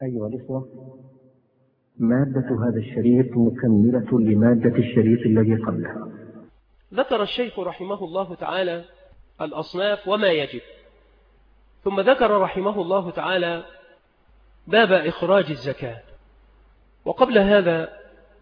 أيها الإخوة، مادة هذا الشريط مكملة لمادة الشريط الذي قبله. ذكر الشيخ رحمه الله تعالى الأصناف وما يجب، ثم ذكر رحمه الله تعالى باب إخراج الزكاة. وقبل هذا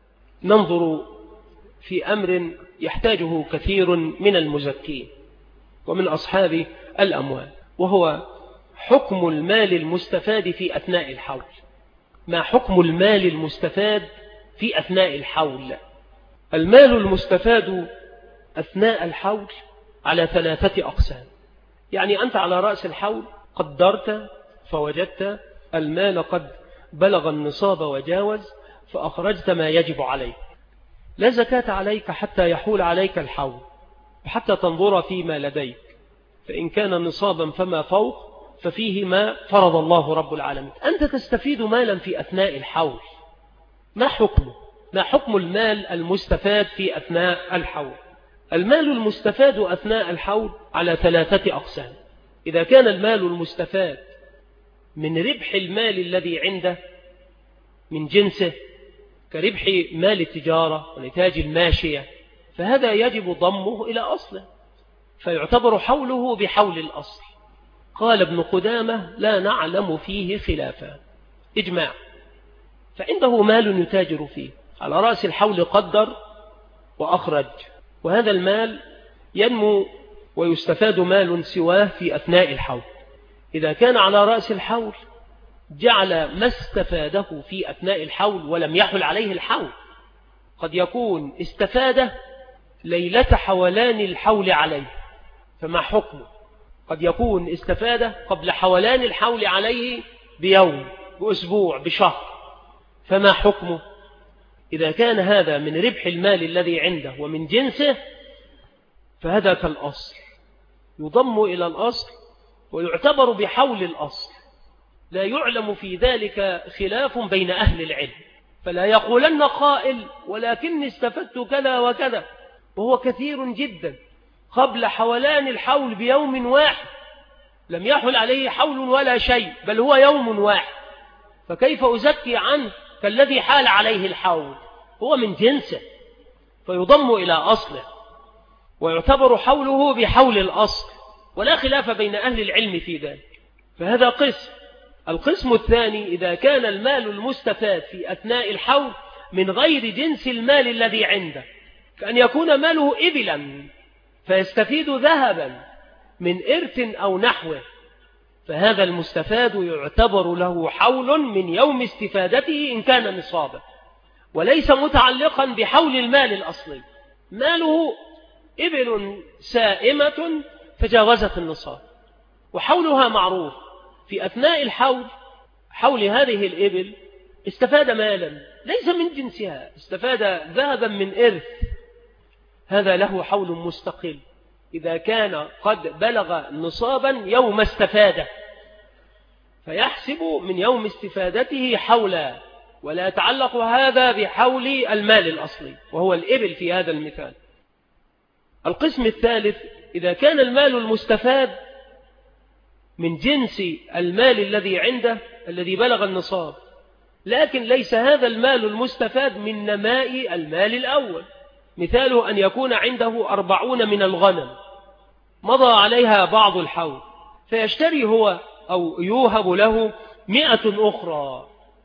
ننظر في أمر يحتاجه كثير من المزكين ومن أصحاب الأموال، وهو حكم المال المستفاد في أثناء الحول. ما حكم المال المستفاد في أثناء الحول؟ المال المستفاد أثناء الحول على 3 أقسام. يعني أنت على رأس الحول قدرت فوجدت المال قد بلغ النصاب وجاوز، فأخرجت ما يجب عليك. لا زكاة عليك حتى يحول عليك الحول، وحتى تنظر فيما لديك، فإن كان نصابا فما فوق ففيه ما فرض الله رب العالمين. أنت تستفيد مالا في أثناء الحول، ما حكمه؟ ما حكم المال المستفاد في أثناء الحول؟ المال المستفاد أثناء الحول على 3 أقسام. إذا كان المال المستفاد من ربح المال الذي عنده من جنسه، كربح مال التجارة ونتاج الماشية، فهذا يجب ضمه إلى أصله، فيعتبر حوله بحول الأصل. قال ابن قدامة: لا نعلم فيه خلافا، إجماع. فعنده مال يتاجر فيه على رأس الحول، قدر وأخرج، وهذا المال ينمو ويستفاد مال سواه في أثناء الحول. إذا كان على رأس الحول جعل ما استفاده في أثناء الحول ولم يحل عليه الحول. قد يكون استفاده ليلة حولان الحول عليه، فما حكمه؟ قد يكون استفاده قبل حولان الحول عليه بيوم، بأسبوع، بشهر، فما حكمه؟ إذا كان هذا من ربح المال الذي عنده ومن جنسه فهذا كالأصل، يضم إلى الأصل ويعتبر بحول الأصل. لا يعلم في ذلك خلاف بين أهل العلم، فلا يقولن قائل: ولكن استفدت كذا وكذا، وهو كثير جدا قبل حولان الحول بيوم واحد، لم يحل عليه حول ولا شيء، بل هو يوم واحد، فكيف أزكي عنه كالذي حال عليه الحول؟ هو من جنسه، فيضم إلى أصله ويعتبر حوله بحول الأصل، ولا خلاف بين أهل العلم في ذلك. فهذا قسم. القسم الثاني: إذا كان المال المستفاد في أثناء الحول من غير جنس المال الذي عنده، كأن يكون ماله إبلا فيستفيد ذهبا من إرث أو نحوه، فهذا المستفاد يعتبر له حول من يوم استفادته إن كان نصابا، وليس متعلقا بحول المال الأصلي. ماله إبل سائمة تجاوزت النصاب وحولها معروف، في أثناء الحول، حول هذه الإبل، استفاد مالا ليس من جنسها، استفاد ذهبا من إرث، هذا له حول مستقل إذا كان قد بلغ نصابا يوم استفاده، فيحسب من يوم استفادته حولا، ولا يتعلق هذا بحول المال الأصلي وهو الإبل في هذا المثال. القسم الثالث: إذا كان المال المستفاد من جنس المال الذي عنده الذي بلغ النصاب، لكن ليس هذا المال المستفاد من نماء المال الأول، مثاله أن يكون عنده 40 من الغنم مضى عليها بعض الحول، فيشتري هو أو يوهب له 100 أخرى،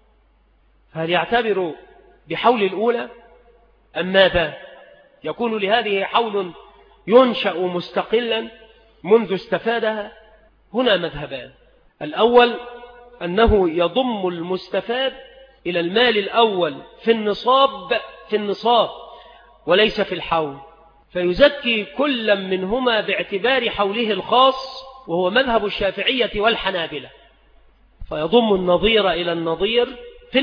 هل يعتبر بحول الأولى أم ماذا؟ يكون لهذه حول ينشأ مستقلا منذ استفادها. هنا مذهبان: الأول أنه يضم المستفاد إلى المال الأول في النصاب وليس في الحول، فيزكي كل منهما باعتبار حوله الخاص، وهو مذهب الشافعية والحنابلة، فيضم النظير إلى النظير في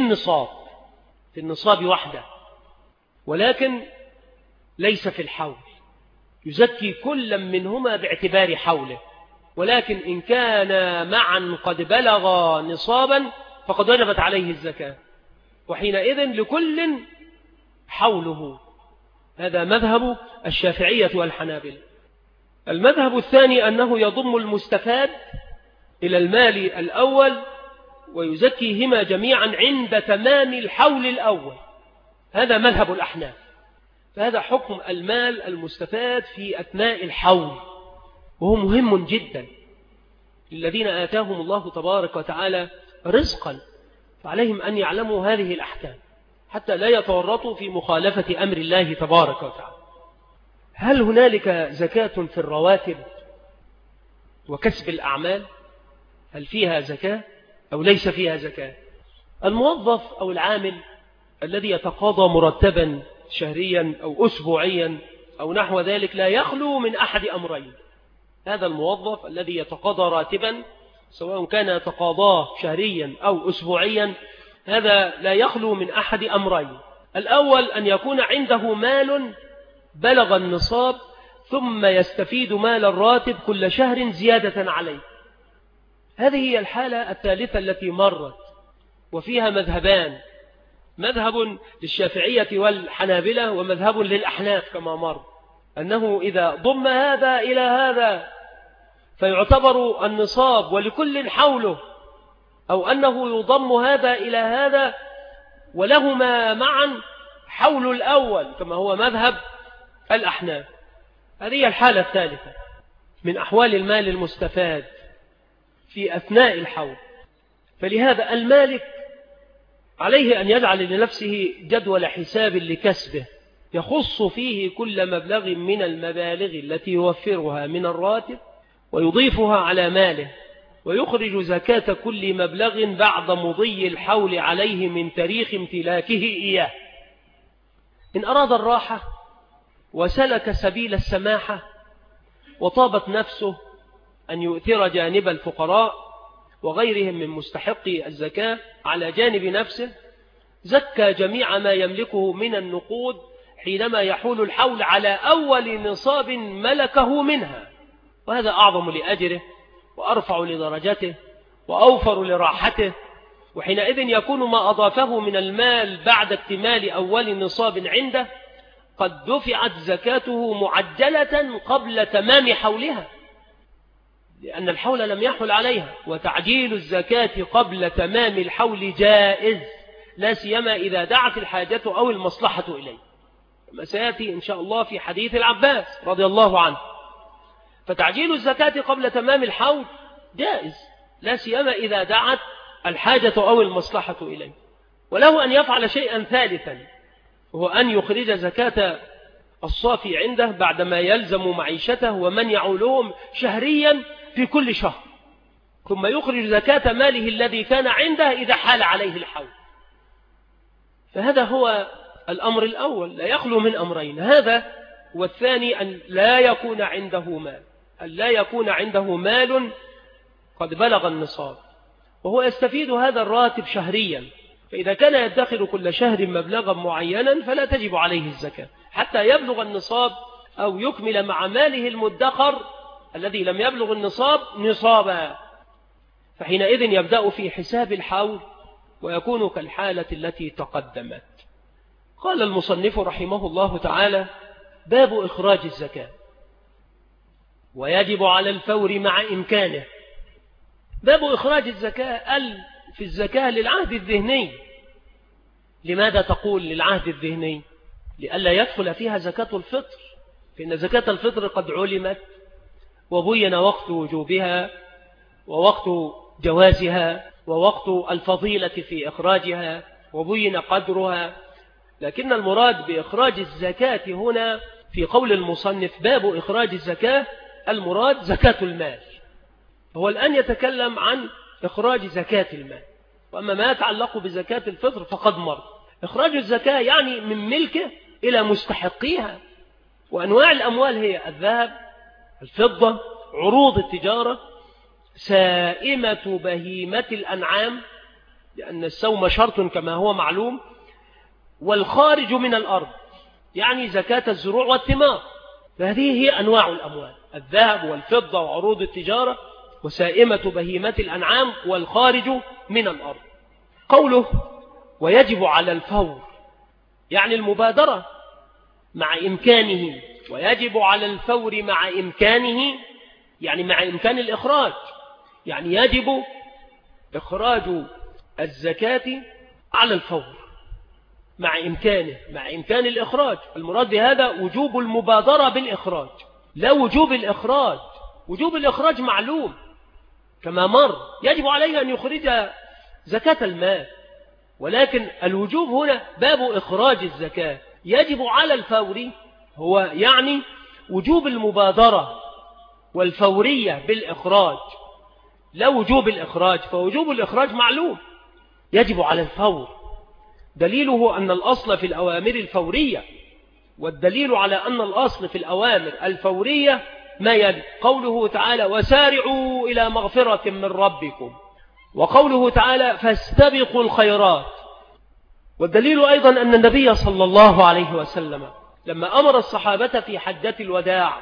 النصاب وحده، ولكن ليس في الحول، يزكي كل منهما باعتبار حوله، ولكن إن كان معا قد بلغ نصابا فقد وجبت عليه الزكاة، وحينئذ لكل حوله. هذا مذهب الشافعية والحنابلة. المذهب الثاني أنه يضم المستفاد إلى المال الأول ويزكيهما جميعا عند تمام الحول الأول. هذا مذهب الأحناف. فهذا حكم المال المستفاد في أثناء الحول، وهو مهم جدا للذين آتاهم الله تبارك وتعالى رزقا، فعليهم أن يعلموا هذه الأحكام حتى لا يتورطوا في مخالفة أمر الله تبارك وتعالى. هل هنالك زكاة في الرواتب وكسب الأعمال؟ هل فيها زكاة أو ليس فيها زكاة؟ الموظف أو العامل الذي يتقاضى مرتبا شهريا أو أسبوعيا أو نحو ذلك لا يخلو من أحد أمرين. هذا الموظف الذي يتقاضى راتبا سواء كان يتقاضاه شهريا أو أسبوعيا، هذا لا يخلو من أحد أمرين. الأول أن يكون عنده مال بلغ النصاب ثم يستفيد مال الراتب كل شهر زيادة عليه. هذه هي الحالة الثالثة التي مرت، وفيها مذهبان: مذهب للشافعية والحنابلة ومذهب للأحناف كما مر، أنه إذا ضم هذا إلى هذا فيعتبر النصاب ولكل حوله، أو أنه يضم هذا إلى هذا ولهما معا حول الأول كما هو مذهب الأحناف. هذه الحالة الثالثة من أحوال المال المستفاد في أثناء الحول. فلهذا المالك عليه أن يجعل لنفسه جدول حساب لكسبه يخص فيه كل مبلغ من المبالغ التي يوفرها من الراتب ويضيفها على ماله، ويخرج زكاة كل مبلغ بعد مضي الحول عليه من تاريخ امتلاكه إياه. إن أراد الراحة وسلك سبيل السماحة وطابت نفسه أن يؤثر جانب الفقراء وغيرهم من مستحقي الزكاة على جانب نفسه، زكى جميع ما يملكه من النقود حينما يحول الحول على أول نصاب ملكه منها، وهذا أعظم لأجره وأرفع لدرجته وأوفر لراحته. وحينئذ يكون ما أضافه من المال بعد اكتمال أول نصاب عنده قد دفعت زكاته معجلة قبل تمام حولها، لأن الحول لم يحل عليها. وتعجيل الزكاة قبل تمام الحول جائز، لا سيما إذا دعت الحاجة أو المصلحة إليه، كما سيأتي إن شاء الله في حديث العباس رضي الله عنه. فتعجيل الزكاة قبل تمام الحول جائز، لا سيما إذا دعت الحاجة أو المصلحة إليه. وله أن يفعل شيئا ثالثا، وهو أن يخرج زكاة الصافي عنده بعدما يلزم معيشته ومن يعولهم شهريا في كل شهر، ثم يخرج زكاة ماله الذي كان عنده إذا حال عليه الحول. فهذا هو الأمر الأول، لا يخلو من أمرين. هذا والثاني أن لا يكون عنده مال، أن لا يكون عنده مال قد بلغ النصاب وهو يستفيد هذا الراتب شهريا، فإذا كان يدخر كل شهر مبلغا معينا فلا تجب عليه الزكاة حتى يبلغ النصاب أو يكمل مع ماله المدخر الذي لم يبلغ النصاب نصابا، فحينئذ يبدأ في حساب الحول ويكون كالحالة التي تقدمت. قال المصنف رحمه الله تعالى: باب إخراج الزكاة. ويجب على الفور مع إمكانه. باب إخراج الزكاة في الزكاة للعهد الذهني. لماذا تقول للعهد الذهني؟ لئلا يدخل فيها زكاة الفطر، فإن زكاة الفطر قد علمت وبين وقت وجوبها ووقت جوازها ووقت الفضيلة في إخراجها وبين قدرها. لكن المراد بإخراج الزكاة هنا في قول المصنف باب إخراج الزكاة المراد زكاة المال. هو الآن يتكلم عن إخراج زكاة المال، وأما ما يتعلق بزكاة الفطر فقد مر. إخراج الزكاة يعني من ملكه إلى مستحقيها، وأنواع الأموال هي الذهب، الفضة، عروض التجارة، سائمة بهيمة الأنعام، لأن السوم شرط كما هو معلوم، والخارج من الأرض يعني زكاة الزروع والثمار. فهذه هي أنواع الأموال: الذهب والفضة وعروض التجارة وسائمة بهيمة الأنعام والخارج من الأرض. قوله ويجب على الفور يعني المبادرة مع إمكانه، ويجب على الفور مع إمكانه يعني مع إمكان الإخراج، يعني يجب إخراج الزكاة على الفور مع إمكان الإخراج. المراد بهذا وجوب المبادرة بالإخراج، لا وجوب الإخراج. وجوب الإخراج معلوم كما مر، يجب عليه أن يخرج زكاة المال، ولكن الوجوب هنا باب إخراج الزكاة يجب على الفور، هو يعني وجوب المبادرة والفورية بالإخراج، لا وجوب الإخراج. فوجوب الإخراج معلوم يجب على الفور، دليله أن الأصل في الأوامر الفورية، والدليل على أن الأصل في الأوامر الفورية ما يلي قوله تعالى وسارعوا إلى مغفرة من ربكم، وقوله تعالى فاستبقوا الخيرات. والدليل أيضا أن النبي صلى الله عليه وسلم لما أمر الصحابة في حجة الوداع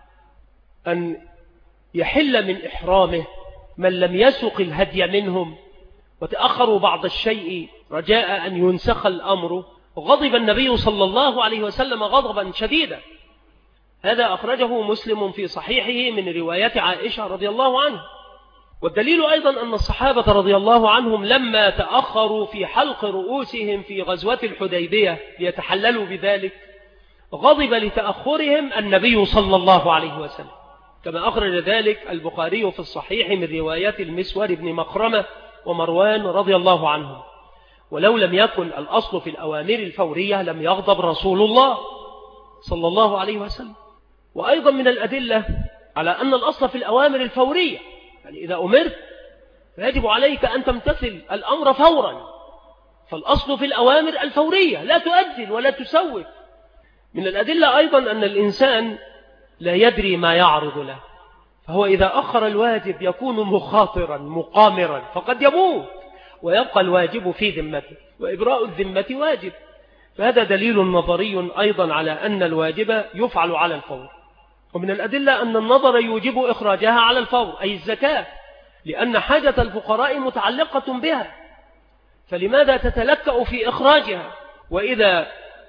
أن يحل من إحرامه من لم يسق الهدي منهم وتأخروا بعض الشيء رجاء أن ينسخ الأمر، غضب النبي صلى الله عليه وسلم غضبا شديدا. هذا أخرجه مسلم في صحيحه من رواية عائشة رضي الله عنها. والدليل أيضا أن الصحابة رضي الله عنهم لما تأخروا في حلق رؤوسهم في غزوة الحديبية ليتحللوا بذلك، غضب لتأخرهم النبي صلى الله عليه وسلم، كما أخرج ذلك البخاري في الصحيح من رواية المسور بن مخرمة ومروان رضي الله عنهم. ولو لم يكن الأصل في الأوامر الفورية لم يغضب رسول الله صلى الله عليه وسلم. وأيضا من الأدلة على أن الأصل في الأوامر الفورية، يعني إذا أمرت فيجب عليك أن تمتثل الأمر فورا، فالأصل في الأوامر الفورية لا تؤجل ولا تسوف. من الأدلة أيضا أن الإنسان لا يدري ما يعرض له، فهو إذا أخر الواجب يكون مخاطرا مقامرا فقد يموت ويبقى الواجب في ذمته، وإبراء الذمة واجب. فهذا دليل نظري أيضا على أن الواجب يفعل على الفور. ومن الأدلة أن النظر يوجب إخراجها على الفور أي الزكاة، لأن حاجة الفقراء متعلقة بها، فلماذا تتلكأ في إخراجها؟ وإذا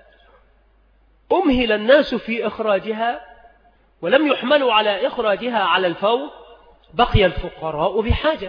أمهل الناس في إخراجها ولم يحملوا على إخراجها على الفور بقي الفقراء بحاجة.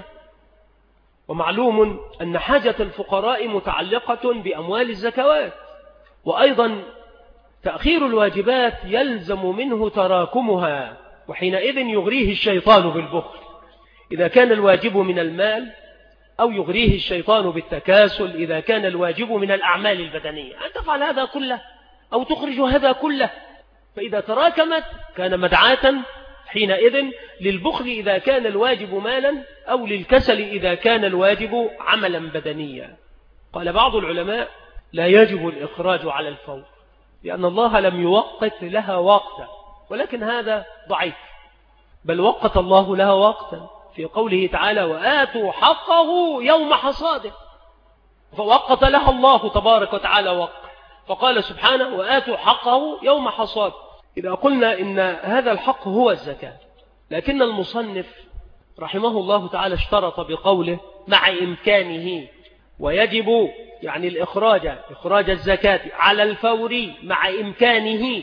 ومعلوم أن حاجة الفقراء متعلقة بأموال الزكوات. وأيضا تأخير الواجبات يلزم منه تراكمها، وحينئذ يغريه الشيطان بالبخل إذا كان الواجب من المال، أو يغريه الشيطان بالتكاسل إذا كان الواجب من الأعمال البدنية، أن تفعل هذا كله أو تخرج هذا كله. فإذا تراكمت كان مدعاة حينئذ للبخل إذا كان الواجب مالا، أو للكسل إذا كان الواجب عملا بدنيا. قال بعض العلماء لا يجب الإخراج على الفور لأن الله لم يوقت لها وقتا، ولكن هذا ضعيف، بل وقت الله لها وقتا في قوله تعالى وآتوا حقه يوم حصاده، فوقت لها الله تبارك وتعالى وقت، فقال سبحانه وآتوا حقه يوم حصاده. إذا قلنا إن هذا الحق هو الزكاة، لكن المصنف رحمه الله تعالى اشترط بقوله مع إمكانه، ويجب يعني إخراج الزكاة على الفور مع إمكانه،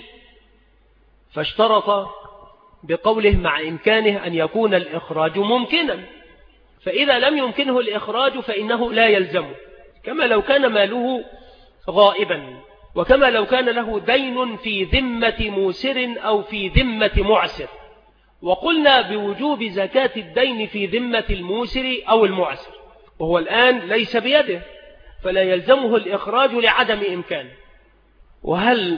فاشترط بقوله مع إمكانه أن يكون الإخراج ممكنا، فإذا لم يمكنه الإخراج فإنه لا يلزمه، كما لو كان ماله غائبا، وكما لو كان له دين في ذمة موسر أو في ذمة معسر. وقلنا بوجوب زكاة الدين في ذمة الموسر أو المعسر، وهو الآن ليس بيده، فلا يلزمه الإخراج لعدم إمكانه. وهل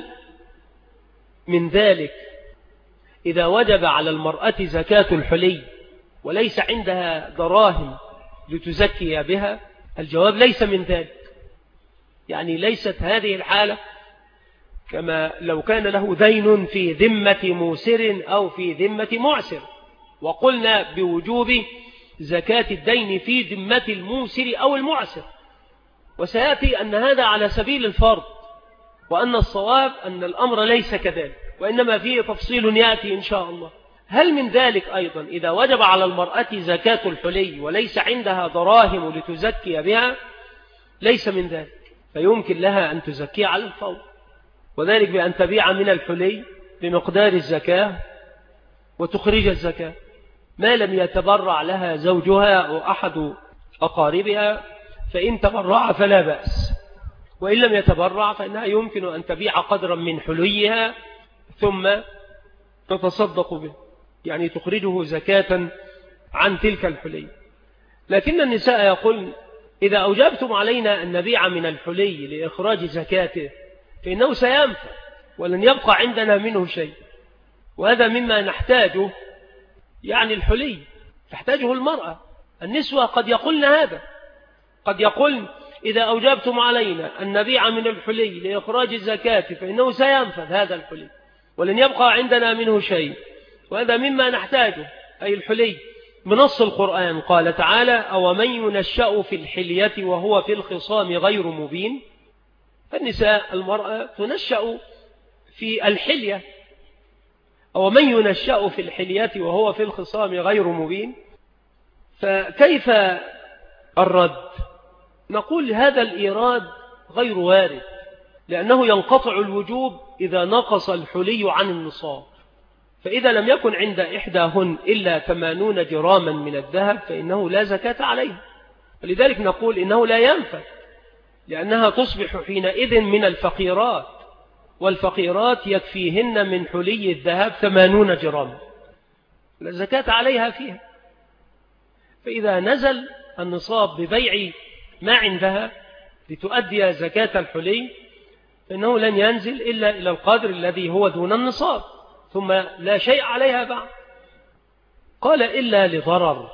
من ذلك إذا وجب على المرأة زكاة الحلي وليس عندها دراهم لتزكي بها؟ الجواب ليس من ذلك، يعني ليست هذه الحالة كما لو كان له دين في ذمة موسر أو في ذمة معسر. وقلنا بوجوب زكاة الدين في ذمة الموسر أو المعسر، وسيأتي أن هذا على سبيل الفرض، وأن الصواب أن الأمر ليس كذلك، وإنما فيه تفصيل يأتي إن شاء الله. هل من ذلك أيضا إذا وجب على المرأة زكاة الحلي وليس عندها دراهم لتزكي بها؟ ليس من ذلك، فيمكن لها أن تزكي على الفور، وذلك بأن تبيع من الحلي بمقدار الزكاة وتخرج الزكاة، ما لم يتبرع لها زوجها أو أحد أقاربها فإن تبرع فلا بأس، وإن لم يتبرع فإنها يمكن أن تبيع قدرا من حليها ثم تتصدق به، يعني تخرجه زكاة عن تلك الحلي. لكن النساء يقول إذا أوجبتم علينا أن نبيع من الحلي لإخراج زكاته فإنه سينفع ولن يبقى عندنا منه شيء، وهذا مما نحتاجه، يعني الحلي تحتاجه المرأة. النسوة قد يقولن هذا، قد يقولن إذا أوجبتم علينا أن نبيع من الحلي لإخراج الزكاة فإنه سينفذ هذا الحلي ولن يبقى عندنا منه شيء، وهذا مما نحتاجه أي الحلي. بنص القرآن قال تعالى أومن ينشأ في الحلية وهو في الخصام غير مبين. فالنساء المرأة تنشأ في الحلية، أومن ينشأ في الحلية وهو في الخصام غير مبين. فكيف الرد؟ نقول هذا الإيراد غير وارد، لأنه ينقطع الوجوب إذا نقص الحلي عن النصاب، فإذا لم يكن عند إحداهن إلا 80 جراما من الذهب فإنه لا زكاة عليه. ولذلك نقول إنه لا ينفع، لأنها تصبح حينئذ من الفقيرات، والفقيرات يكفيهن من حلي الذهب 80 جراما، لا زكاة عليها فيها. فإذا نزل النصاب ببيع ما عندها لتؤدي زكاة الحلي فإنه لن ينزل إلا إلى القدر الذي هو دون النصاب، ثم لا شيء عليها بعد. قال إلا لضرر،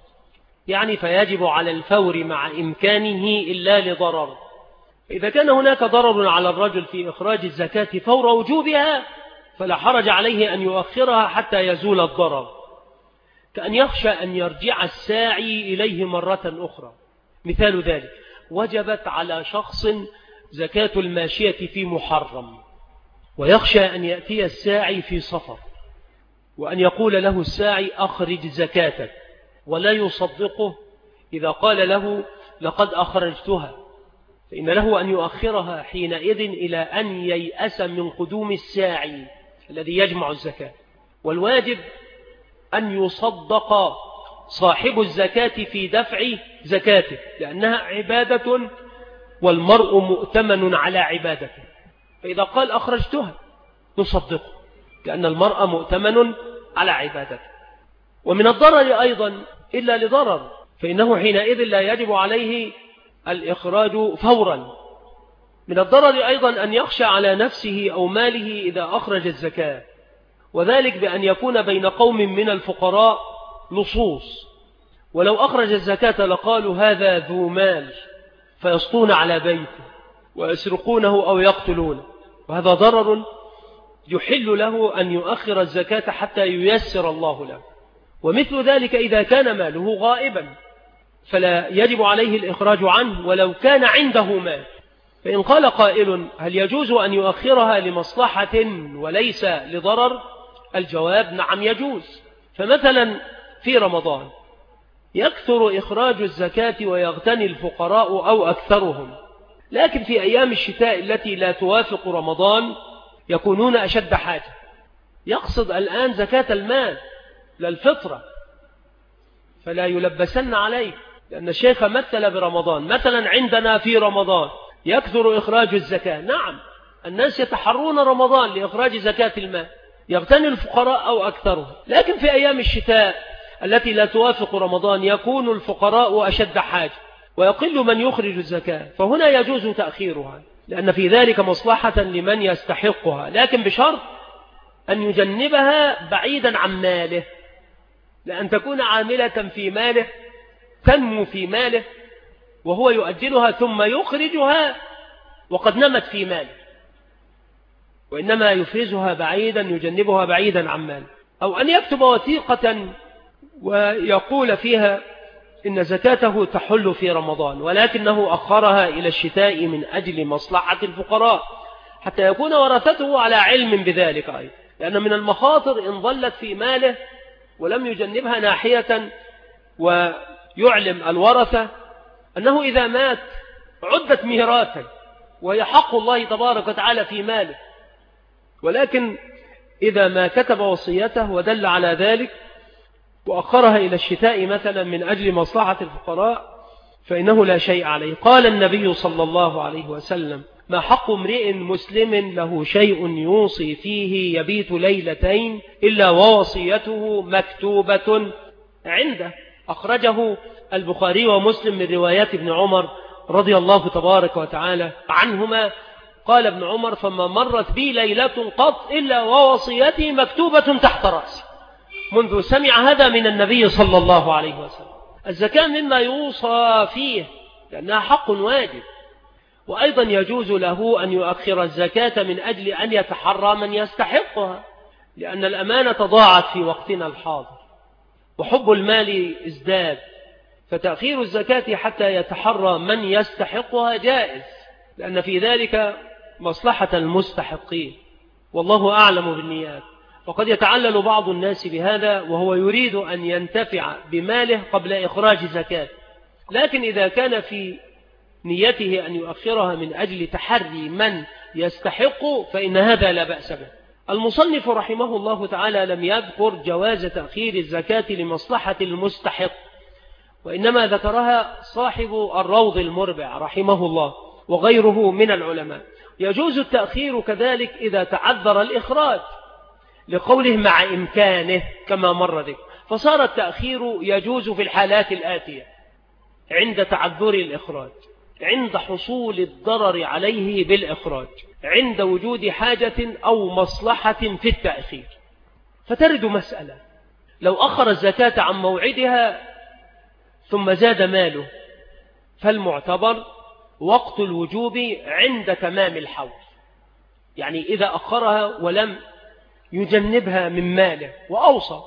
يعني فيجب على الفور مع إمكانه إلا لضرر. إذا كان هناك ضرر على الرجل في إخراج الزكاة فور وجوبها فلا حرج عليه أن يؤخرها حتى يزول الضرر، كأن يخشى أن يرجع الساعي إليه مرة أخرى. مثال ذلك وجبت على شخص زكاة الماشية في محرم، ويخشى أن يأتي الساعي في صفر وأن يقول له الساعي أخرج زكاتك، ولا يصدقه إذا قال له لقد أخرجتها، فإن له أن يؤخرها حينئذ إلى أن ييأس من قدوم الساعي الذي يجمع الزكاة. والواجب أن يصدق صاحب الزكاة في دفع زكاته، لأنها عبادة والمرء مؤتمن على عبادته، فإذا قال أخرجتها نصدقه لأن المرء مؤتمن على عبادته. ومن الضرر أيضا إلا لضرر، فإنه حينئذ لا يجب عليه الإخراج فورا. من الضرر أيضا أن يخشى على نفسه أو ماله إذا أخرج الزكاة، وذلك بأن يكون بين قوم من الفقراء لصوص، ولو أخرج الزكاة لقالوا هذا ذو مال فيسطون على بيته ويسرقونه أو يقتلونه، وهذا ضرر يحل له أن يؤخر الزكاة حتى ييسر الله له. ومثل ذلك إذا كان ماله غائبا فلا يجب عليه الإخراج عنه ولو كان عنده مال. فإن قال قائل هل يجوز أن يؤخرها لمصلحة وليس لضرر؟ الجواب نعم يجوز. فمثلا في رمضان يكثر إخراج الزكاة ويغتني الفقراء أو أكثرهم، لكن في أيام الشتاء التي لا توافق رمضان يكونون أشد حاجة. يقصد الآن زكاة المال للفطرة، فلا يلبسن عليه، لأن الشيخ مثل برمضان. مثلا عندنا في رمضان يكثر إخراج الزكاة، نعم الناس يتحرون رمضان لإخراج زكاة المال، يغتني الفقراء أو أكثرهم، لكن في أيام الشتاء التي لا توافق رمضان يكون الفقراء أشد حاجة ويقل من يخرج الزكاة، فهنا يجوز تأخيرها لأن في ذلك مصلحة لمن يستحقها، لكن بشرط أن يجنبها بعيدا عن ماله، لأن تكون عاملة في ماله تنمو في ماله وهو يؤجلها ثم يخرجها وقد نمت في ماله، وإنما يفرزها بعيدا يجنبها بعيدا عن ماله. أو أن يكتب وثيقة ويقول فيها إن زكاته تحل في رمضان ولكنه أخرها إلى الشتاء من أجل مصلحة الفقراء، حتى يكون ورثته على علم بذلك أيضا، لأن من المخاطر إن ظلت في ماله ولم يجنبها ناحية ويعلم الورثة أنه إذا مات عدت ميراثا وهي حق الله تبارك وتعالى في ماله، ولكن إذا ما كتب وصيته ودل على ذلك وأخرها إلى الشتاء مثلا من أجل مصلحة الفقراء فإنه لا شيء عليه. قال النبي صلى الله عليه وسلم: ما حق امرئ مسلم له شيء يوصي فيه يبيت ليلتين إلا ووصيته مكتوبة عنده. أخرجه البخاري ومسلم من روايات ابن عمر رضي الله تبارك وتعالى عنهما. قال ابن عمر: فما مرت بي ليلة قط إلا ووصيتي مكتوبة تحت رأسي. منذ سمع هذا من النبي صلى الله عليه وسلم. الزكاة مما يوصى فيه لأنها حق واجب، وأيضا يجوز له أن يؤخر الزكاة من أجل أن يتحرى من يستحقها، لأن الأمانة ضاعت في وقتنا الحاضر وحب المال ازداد، فتأخير الزكاة حتى يتحرى من يستحقها جائز، لأن في ذلك مصلحة المستحقين، والله أعلم بالنيات. وقد يتعلل بعض الناس بهذا وهو يريد أن ينتفع بماله قبل إخراج زكاة، لكن إذا كان في نيته أن يؤخرها من أجل تحري من يستحق فإن هذا لا بأس به. المصنف رحمه الله تعالى لم يذكر جواز تأخير الزكاة لمصلحة المستحق، وإنما ذكرها صاحب الروض المربع رحمه الله وغيره من العلماء. يجوز التأخير كذلك إذا تعذر الإخراج، لقوله مع إمكانه كما مر ذكر، فصار التأخير يجوز في الحالات الآتية: عند تعذر الإخراج، عند حصول الضرر عليه بالإخراج، عند وجود حاجة أو مصلحة في التأخير. فترد مسألة: لو أخر الزكاة عن موعدها ثم زاد ماله، فالمعتبر وقت الوجوب عند تمام الحول، يعني إذا أخرها ولم يجنبها من ماله وأوصى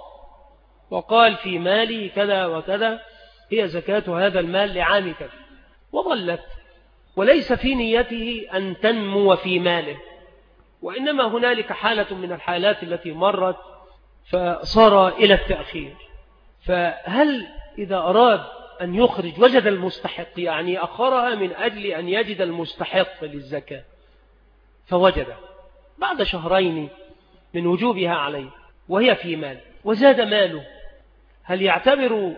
وقال في مالي كذا وكذا هي زكاة هذا المال لعام كذا، وظلت وليس في نيته أن تنمو في ماله، وإنما هنالك حالة من الحالات التي مرت فصار إلى التأخير. فهل إذا أراد أن يخرج وجد المستحق، يعني أخرها من أجل أن يجد المستحق للزكاة فوجد بعد شهرين من وجوبها عليه وهي في مال وزاد ماله، هل يعتبر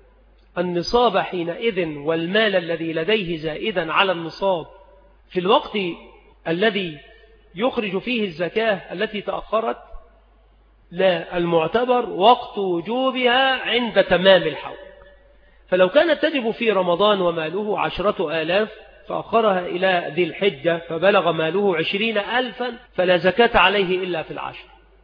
النصاب حينئذ والمال الذي لديه زائدا على النصاب في الوقت الذي يخرج فيه الزكاة التي تأخرت؟ لا، المعتبر وقت وجوبها عند تمام الحول. فلو كانت تجب في رمضان وماله 10,000 فأخرها إلى ذي الحجة فبلغ ماله 20,000 فلا زكاة عليه إلا في 10.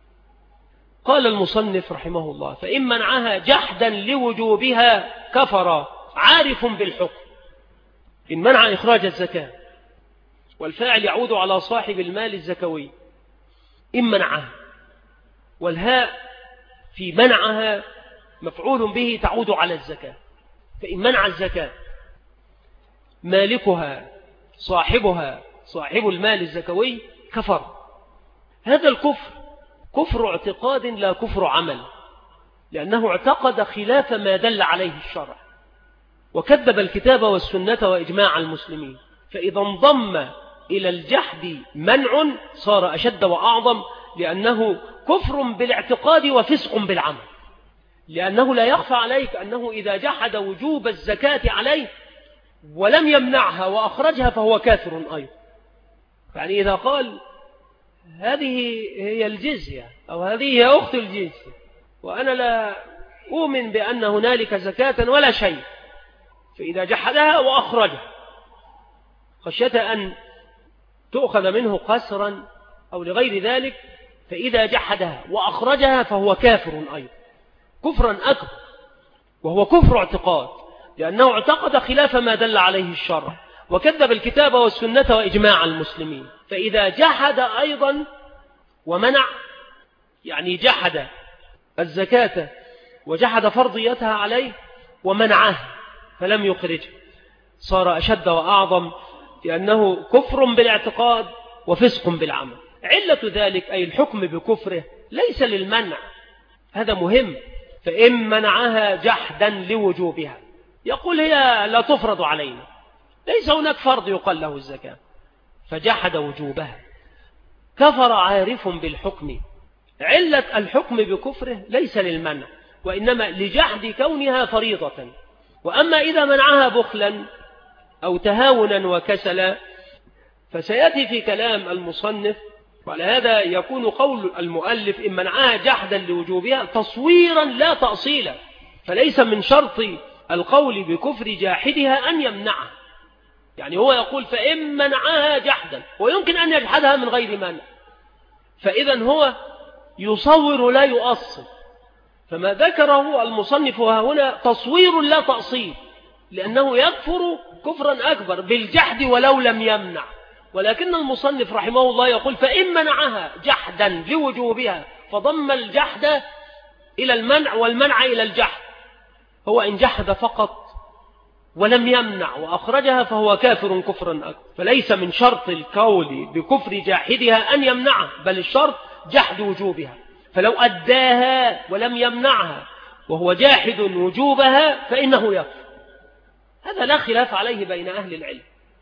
قال المصنف رحمه الله: فإن منعها جحدا لوجوبها كفر عارف بالحكم. إن منع إخراج الزكاة، والفاعل يعود على صاحب المال الزكوي، إن منعها، والهاء في منعها مفعول به تعود على الزكاة. فإن منع الزكاة مالكها صاحب المال الزكوي كفر. هذا الكفر كفر اعتقاد لا كفر عمل، لأنه اعتقد خلاف ما دل عليه الشرع وكذب الكتاب والسنة وإجماع المسلمين. فإذا انضم إلى الجحد منع صار أشد وأعظم، لأنه كفر بالاعتقاد وفسق بالعمل. لأنه لا يخفى عليك أنه إذا جحد وجوب الزكاة عليه ولم يمنعها وأخرجها فهو كافر أيضا. يعني إذا قال هذه هي الجزية أو هذه هي أخت الجزية وأنا لا أؤمن بأن هنالك زكاة ولا شيء، فإذا جحدها وأخرجها خشية أن تؤخذ منه قسرا أو لغير ذلك، فإذا جحدها وأخرجها فهو كافر أيضا كفرا أكبر، وهو كفر اعتقاد، لأنه اعتقد خلاف ما دل عليه الشرع وكذب الكتاب والسنة وإجماع المسلمين. فإذا جحد أيضا ومنع، يعني جحد الزكاة وجحد فرضيتها عليه ومنعها فلم يخرجها، صار أشد وأعظم، لأنه كفر بالاعتقاد وفسق بالعمل. علة ذلك أي الحكم بكفره ليس للمنع، هذا مهم. فإن منعها جحدا لوجوبها، يقول هي لا تفرض علينا، ليس هناك فرض يقال له الزكاة، فجحد وجوبها كفر عارف بالحكم. علة الحكم بكفره ليس للمنع، وإنما لجحد كونها فريضة، وأما إذا منعها بخلا أو تهاونا وكسلا فسيأتي في كلام المصنف، وعلى هذا يكون قول المؤلف إن منعها جحدا لوجوبها تصويرا لا تأصيلا، فليس من شرط القول بكفر جاحدها أن يمنعها. يعني هو يقول فإن منعها جحدا، ويمكن أن يجحدها من غير منع، فإذا هو يصور لا يؤصل. فما ذكره المصنف هنا تصوير لا تأصيل، لأنه يكفر كفرا أكبر بالجحد ولو لم يمنع. ولكن المصنف رحمه الله يقول فإن منعها جحدا لوجوبها، فضم الجحد إلى المنع والمنع إلى الجحد. هو إن جحد فقط ولم يمنع وأخرجها فهو كافر كفرا أكبر. فليس من شرط القول بكفر جاحدها أن يمنعها، بل الشرط جحد وجوبها. فلو أداها ولم يمنعها وهو جاحد وجوبها فإنه يكفر. هذا لا خلاف عليه بين أهل العلم.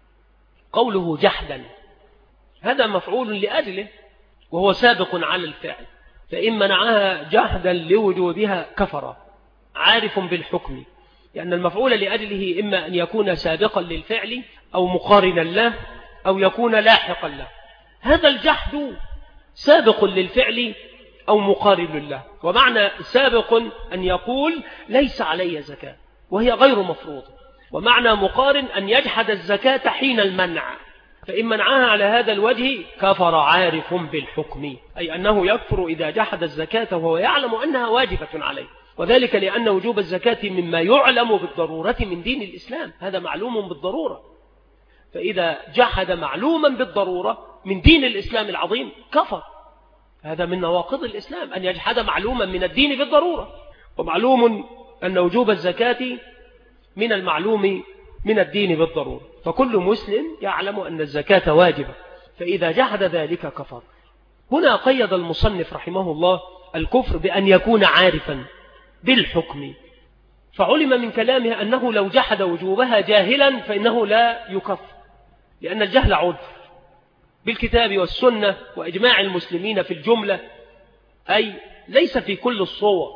قوله جحدا هذا مفعول لأجله وهو سابق على الفعل، فإن منعها جحدا لوجوبها كفر عارف بالحكم، لأن المفعول لأجله إما أن يكون سابقا للفعل أو مقارنا له أو يكون لاحقا له. هذا الجحد سابق للفعل أو مقارن له، ومعنى سابق أن يقول ليس علي زكاة وهي غير مفروضة، ومعنى مقارن أن يجحد الزكاة حين المنع. فإن منعها على هذا الوجه كفر عارف بالحكم، أي أنه يكفر إذا جحد الزكاة وهو يعلم أنها واجبة عليه، وذلك لأن وجوب الزكاة مما يعلم بالضرورة من دين الإسلام، هذا معلوم بالضرورة. فإذا جحد معلوما بالضرورة من دين الإسلام العظيم كفر. هذا من نواقض الإسلام أن يجحد معلوما من الدين بالضرورة، ومعلوم أن وجوب الزكاة من المعلوم من الدين بالضرورة، فكل مسلم يعلم أن الزكاة واجبة، فإذا جحد ذلك كفر. هنا قيد المصنف رحمه الله الكفر بأن يكون عارفا بالحكم، فعلم من كلامه أنه لو جحد وجوبها جاهلا فإنه لا يكفر، لأن الجهل عذر بالكتاب والسنة وإجماع المسلمين في الجملة، أي ليس في كل الصور.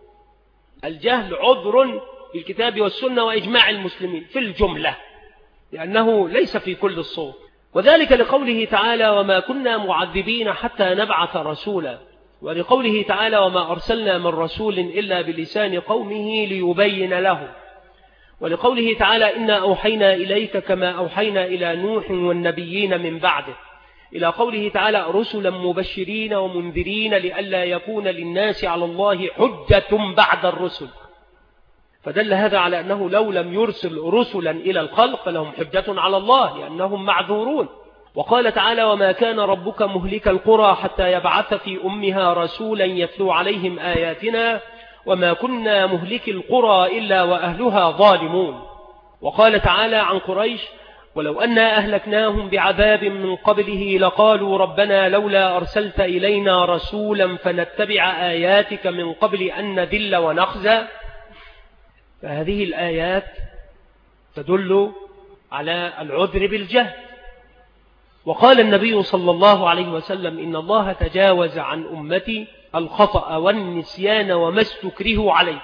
الجهل عذر بالكتاب والسنة وإجماع المسلمين في الجملة، لأنه ليس في كل الصور. وذلك لقوله تعالى وما كنا معذبين حتى نبعث رسولا، ولقوله تعالى وما أرسلنا من رسول إلا بلسان قومه ليبين له، ولقوله تعالى إنا أوحينا إليك كما أوحينا إلى نوح والنبيين من بعده، إلى قوله تعالى رسلا مبشرين ومنذرين لئلا يكون للناس على الله حجة بعد الرسل. فدل هذا على أنه لو لم يرسل رسلا إلى الخلق فلهم حجة على الله لأنهم معذورون. وقال تعالى وما كان ربك مهلك القرى حتى يبعث في أمها رسولا يتلو عليهم آياتنا وما كنا مهلك القرى إلا وأهلها ظالمون. وقال تعالى عن قريش ولو أنا أهلكناهم بعذاب من قبله لقالوا ربنا لولا أرسلت إلينا رسولا فنتبع آياتك من قبل أن نذل ونخزى. فهذه الآيات تدل على العذر بالجهل. وقال النبي صلى الله عليه وسلم إن الله تجاوز عن أمتي الخطأ والنسيان وما استكرهوا عليه.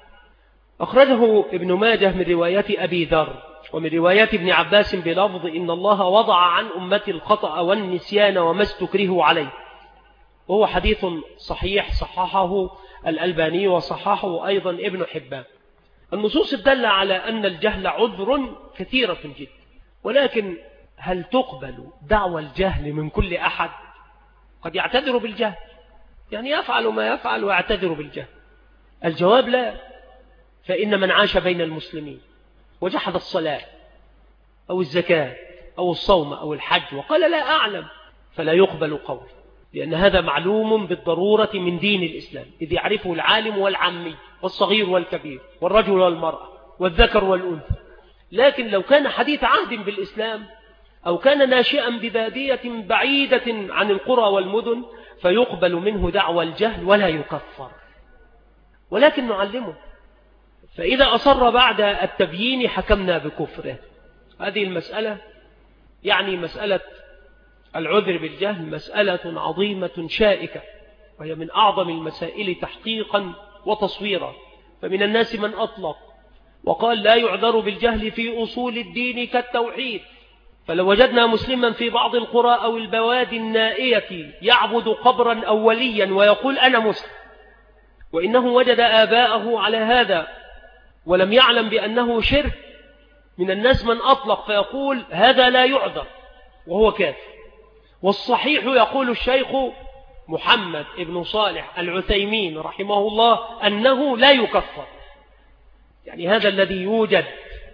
أخرجه ابن ماجه من رواية أبي ذر ومن رواية ابن عباس بلفظ إن الله وضع عن أمتي الخطأ والنسيان وما استكرهوا عليه، وهو حديث صحيح صححه الألباني وصححه أيضا ابن حبان. النصوص الدالة على أن الجهل عذر كثيرة جدا، ولكن هل تقبل دعوى الجهل من كل أحد؟ قد يعتذر بالجهل، يعني يفعل ما يفعل ويعتذر بالجهل. الجواب لا. فإن من عاش بين المسلمين وجحد الصلاة أو الزكاة أو الصوم أو الحج وقال لا أعلم فلا يقبل قول، لأن هذا معلوم بالضرورة من دين الإسلام، إذ يعرفه العالم والعامي والصغير والكبير والرجل والمرأة والذكر والأنثى. لكن لو كان حديث عهد بالإسلام أو كان ناشئا ببادية بعيدة عن القرى والمدن فيقبل منه دعوى الجهل ولا يكفر، ولكن نعلمه. فإذا أصر بعد التبيين حكمنا بكفره. هذه المسألة يعني مسألة العذر بالجهل مسألة عظيمة شائكة، وهي من أعظم المسائل تحقيقا وتصويرا. فمن الناس من أطلق وقال لا يعذر بالجهل في أصول الدين كالتوحيد. فلو وجدنا مسلما في بعض القرى أو البوادي النائية يعبد قبرا أوليا ويقول أنا مسلم، وإنه وجد آباءه على هذا ولم يعلم بأنه شرك، من الناس من أطلق فيقول هذا لا يعذر وهو كافر. والصحيح يقول الشيخ محمد بن صالح العثيمين رحمه الله أنه لا يكفر. يعني هذا الذي يوجد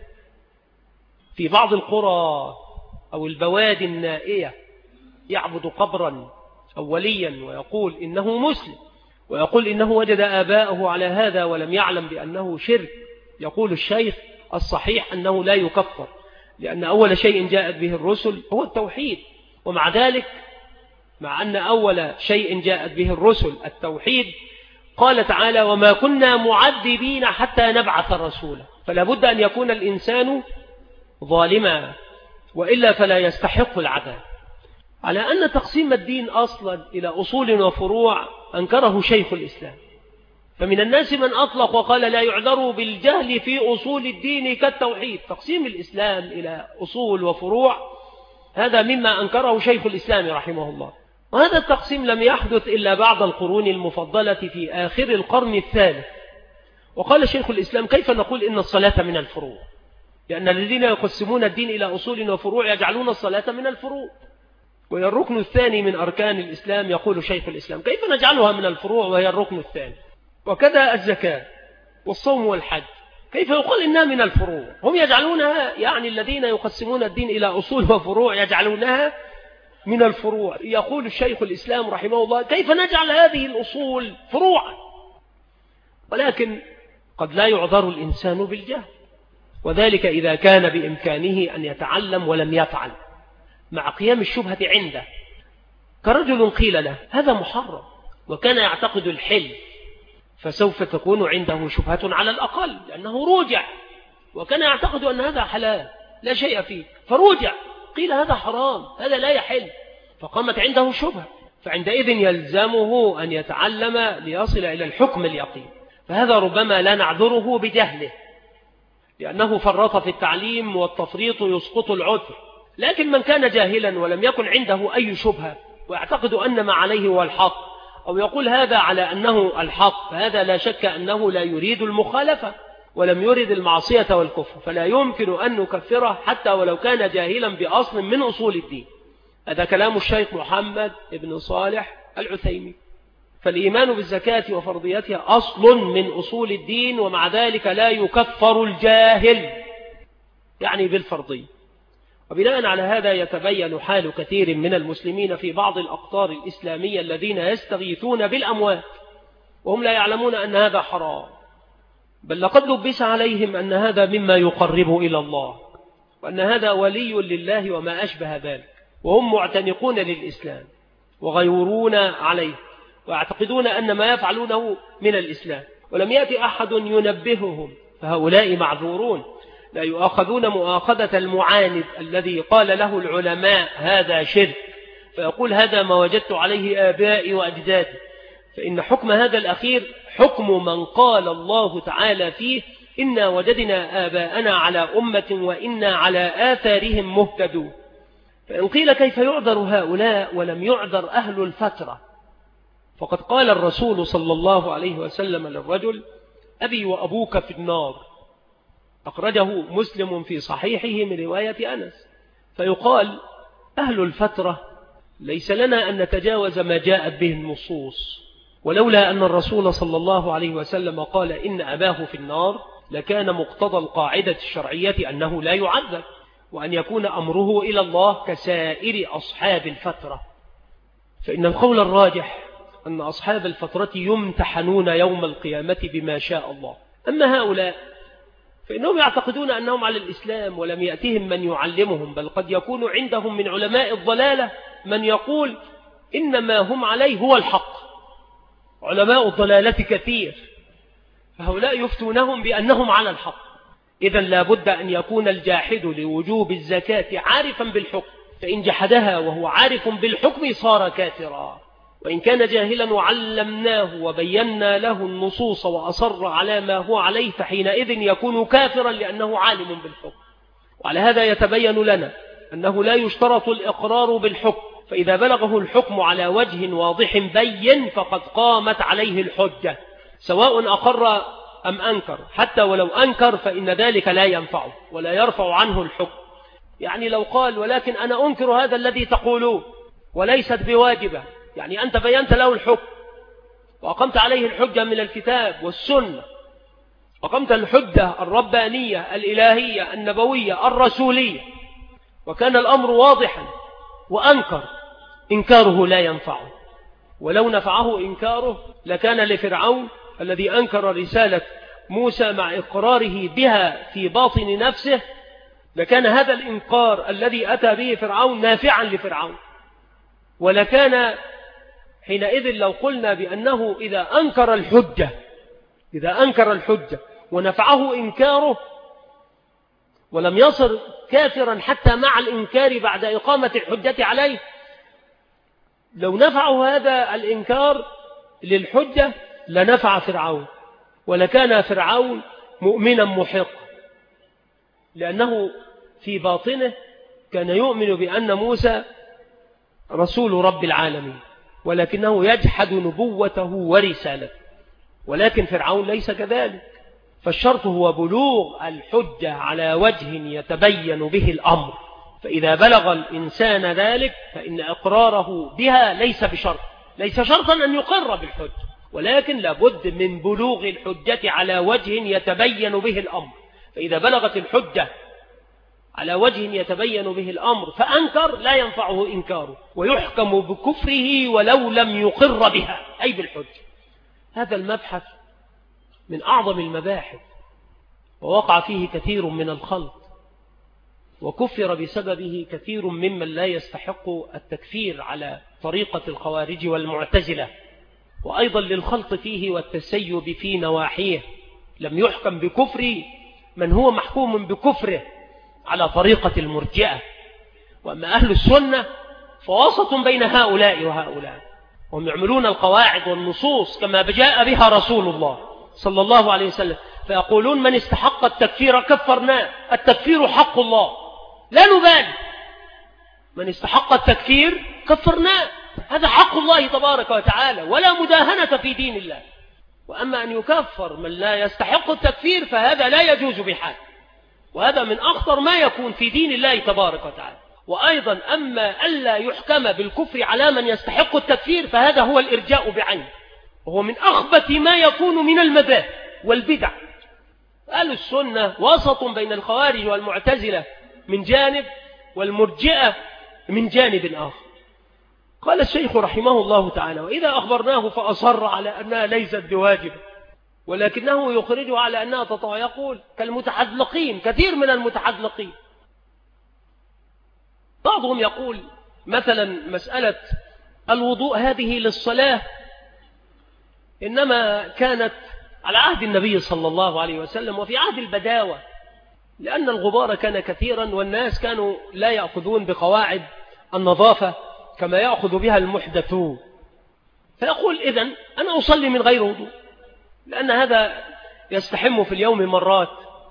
في بعض القرى أو البوادي النائية يعبد قبرا أوليا ويقول إنه مسلم، ويقول إنه وجد آباءه على هذا ولم يعلم بأنه شرك، يقول الشيخ الصحيح أنه لا يكفر، لأن أول شيء جاءت به الرسل هو التوحيد. ومع ذلك مع أن أول شيء جاءت به الرسل التوحيد، قال تعالى وما كنا معذبين حتى نبعث رسولا. فلا بد أن يكون الإنسان ظالما وإلا فلا يستحق العذاب. على أن تقسيم الدين أصلا إلى أصول وفروع أنكره شيخ الإسلام، فمن الناس من أطلق وقال لا يعذر بالجهل في أصول الدين كالتوحيد. تقسيم الإسلام إلى أصول وفروع هذا مما أنكره شيخ الإسلام رحمه الله، وهذا التقسيم لم يحدث إلا بعد القرون المفضلة في آخر القرن الثالث. وقال شيخ الإسلام كيف نقول إن الصلاة من الفروع؟ لأن الذين يقسمون الدين إلى أصول وفروع يجعلون الصلاة من الفروع، وهي الركن الثاني من أركان الإسلام. يقول شيخ الإسلام كيف نجعلها من الفروع وهي الركن الثاني؟ وكذا الزكاة والصوم والحج كيف يقول إنها من الفروع؟ هم يجعلونها، يعني الذين يقسمون الدين إلى أصول وفروع يجعلونها من الفروع. يقول الشيخ الإسلام رحمه الله كيف نجعل هذه الأصول فروعا؟ ولكن قد لا يعذر الإنسان بالجهل، وذلك إذا كان بإمكانه أن يتعلم ولم يفعل مع قيام الشبهة عنده. كرجل قيل له هذا محرم وكان يعتقد الحل، فسوف تكون عنده شبهة على الأقل لأنه روجع، وكان يعتقد أن هذا حلال لا شيء فيه، فروجع قيل هذا حرام هذا لا يحل، فقامت عنده شبهة، فعندئذ يلزمه أن يتعلم ليصل إلى الحكم اليقين. فهذا ربما لا نعذره بجهله لأنه فرط في التعليم، والتفريط يسقط العذر. لكن من كان جاهلا ولم يكن عنده أي شبهة ويعتقد أن ما عليه هو الحق، أو يقول هذا على أنه الحق، فهذا لا شك أنه لا يريد المخالفة ولم يرد المعصية والكفر، فلا يمكن أن نكفره حتى ولو كان جاهلا بأصل من أصول الدين. هذا كلام الشيخ محمد بن صالح العثيمين. فالإيمان بالزكاة وفرضيتها أصل من أصول الدين، ومع ذلك لا يكفر الجاهل يعني بالفرضية. وبناء على هذا يتبين حال كثير من المسلمين في بعض الأقطار الإسلامية الذين يستغيثون بالأموات وهم لا يعلمون أن هذا حرام، بل لقد لبس عليهم أن هذا مما يقرب إلى الله، وأن هذا ولي لله وما أشبه ذلك، وهم معتنقون للإسلام وغيورون عليه ويعتقدون أن ما يفعلونه من الإسلام، ولم يأتي أحد ينبههم، فهؤلاء معذورون لا يؤاخذون مؤاخذة المعاند الذي قال له العلماء هذا شرك، فيقول هذا ما وجدت عليه آبائي وأجدادي، فإن حكم هذا الأخير حكم من قال الله تعالى فيه إنا وجدنا آباءنا على أمة وإنا على آثارهم مهتدون. فإن قيل كيف يعذر هؤلاء ولم يعذر أهل الفترة؟ فقد قال الرسول صلى الله عليه وسلم للرجل أبي وأبوك في النار، أخرجه مسلم في صحيحه من رواية أنس. فيقال أهل الفترة ليس لنا أن نتجاوز ما جاءت به النصوص، ولولا أن الرسول صلى الله عليه وسلم قال إن أباه في النار لكان مقتضى القاعدة الشرعية أنه لا يعذب، وأن يكون أمره إلى الله كسائر أصحاب الفترة. فإن القول الراجح أن أصحاب الفترة يمتحنون يوم القيامة بما شاء الله. أما هؤلاء فإنهم يعتقدون أنهم على الإسلام ولم يأتهم من يعلمهم، بل قد يكون عندهم من علماء الضلالة من يقول إنما هم عليه هو الحق. علماء الضلالة كثير، فهؤلاء يفتونهم بأنهم على الحق. إذن لا بد أن يكون الجاحد لوجوب الزكاة عارفا بالحكم، فإن جحدها وهو عارف بالحكم صار كافرا. وإن كان جاهلا وعلمناه وبينا له النصوص وأصر على ما هو عليه فحينئذ يكون كافرا لأنه عالم بالحكم. وعلى هذا يتبين لنا أنه لا يشترط الإقرار بالحكم، فإذا بلغه الحكم على وجه واضح بين فقد قامت عليه الحجة سواء أقر أم أنكر، حتى ولو أنكر فإن ذلك لا ينفعه ولا يرفع عنه الحكم. يعني لو قال ولكن أنا أنكر هذا الذي تقولوه وليست بواجبة، يعني أنت بينت له الحكم وأقمت عليه الحجة من الكتاب والسنة، أقمت الحجة الربانية الإلهية النبوية الرسولية، وكان الأمر واضحا وأنكر، إنكاره لا ينفعه. ولو نفعه إنكاره لكان لفرعون الذي أنكر رسالة موسى مع إقراره بها في باطن نفسه، لكان هذا الإنكار الذي أتى به فرعون نافعا لفرعون. ولكان حينئذ لو قلنا بأنه إذا أنكر الحجة ونفعه إنكاره ولم يصر كافرا حتى مع الإنكار بعد إقامة الحجة عليه، لو نفعه هذا الإنكار للحجة لنفع فرعون، ولكان فرعون مؤمنا محق، لأنه في باطنه كان يؤمن بأن موسى رسول رب العالمين، ولكنه يجحد نبوته ورسالته. ولكن فرعون ليس كذلك، فالشرط هو بلوغ الحجة على وجه يتبين به الأمر، فإذا بلغ الإنسان ذلك فإن إقراره بها ليس شرطا أن يقر بالحجة، ولكن لابد من بلوغ الحجة على وجه يتبين به الأمر. فإذا بلغت الحجة على وجه يتبين به الأمر فأنكر لا ينفعه إنكاره، ويحكم بكفره ولو لم يقر بها أي بالحجة. هذا المبحث من أعظم المباحث، ووقع فيه كثير من الخلط، وكفر بسببه كثير ممن لا يستحق التكفير على طريقة الخوارج والمعتزلة، وأيضا للخلط فيه والتسيب في نواحيه. لم يحكم بكفر من هو محكوم بكفره على طريقة المرجئة. وأما أهل السنة فوسط بين هؤلاء وهؤلاء، وهم يعملون القواعد والنصوص كما جاء بها رسول الله صلى الله عليه وسلم، فيقولون من استحق التكفير كفرناه، التكفير حق الله لا نبالي، من استحق التكفير كفرناه، هذا حق الله تبارك وتعالى ولا مداهنة في دين الله. وأما أن يكفر من لا يستحق التكفير فهذا لا يجوز بحال، وهذا من أخطر ما يكون في دين الله تبارك وتعالى. وأيضا أما ألا يحكم بالكفر على من يستحق التكفير فهذا هو الإرجاء بعينه، وهو من أخبث ما يكون من المذاهب والبدع. أهل السنة وسط بين الخوارج والمعتزلة من جانب والمرجئة من جانب آخر. قال الشيخ رحمه الله تعالى: وإذا أخبرناه فأصر على أنها ليست بواجبة ولكنه يخرج على أنها تطوع، يقول كالمتحذلقين، كثير من المتحذلقين. بعضهم يقول مثلا مسألة الوضوء هذه للصلاة إنما كانت على عهد النبي صلى الله عليه وسلم وفي عهد البداوة، لأن الغبار كان كثيرا والناس كانوا لا يأخذون بقواعد النظافة كما يأخذ بها المحدثون، فيقول إذن أنا أصلي من غير وضوء، لأن هذا يستحم في اليوم مرات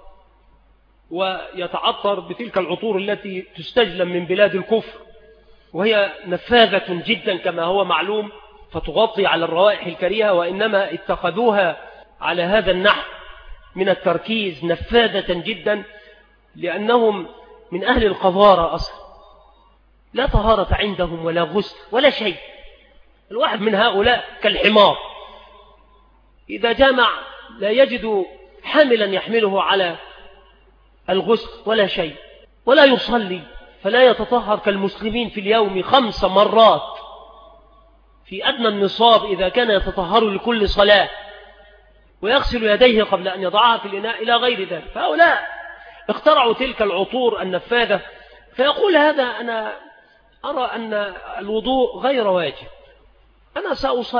ويتعطر بتلك العطور التي تستجلب من بلاد الكفر، وهي نفاذة جدا كما هو معلوم، فتغطي على الروائح الكريهة، وإنما اتخذوها على هذا النحو من التركيز نفاذة جدا، لأنهم من أهل القذارة أصلا، لا طهارة عندهم ولا غسل ولا شيء. الواحد من هؤلاء كالحمار إذا جامع لا يجد حاملا يحمله على الغسل ولا شيء، ولا يصلي، فلا يتطهر كالمسلمين في اليوم 5 مرات في أدنى النصاب إذا كان يتطهر لكل صلاة، ويغسل يديه قبل أن يضعها في الإناء إلى غير ذلك. فهؤلاء اخترعوا تلك العطور النفاذة، فيقول هذا أنا أرى أن الوضوء غير واجب، أنا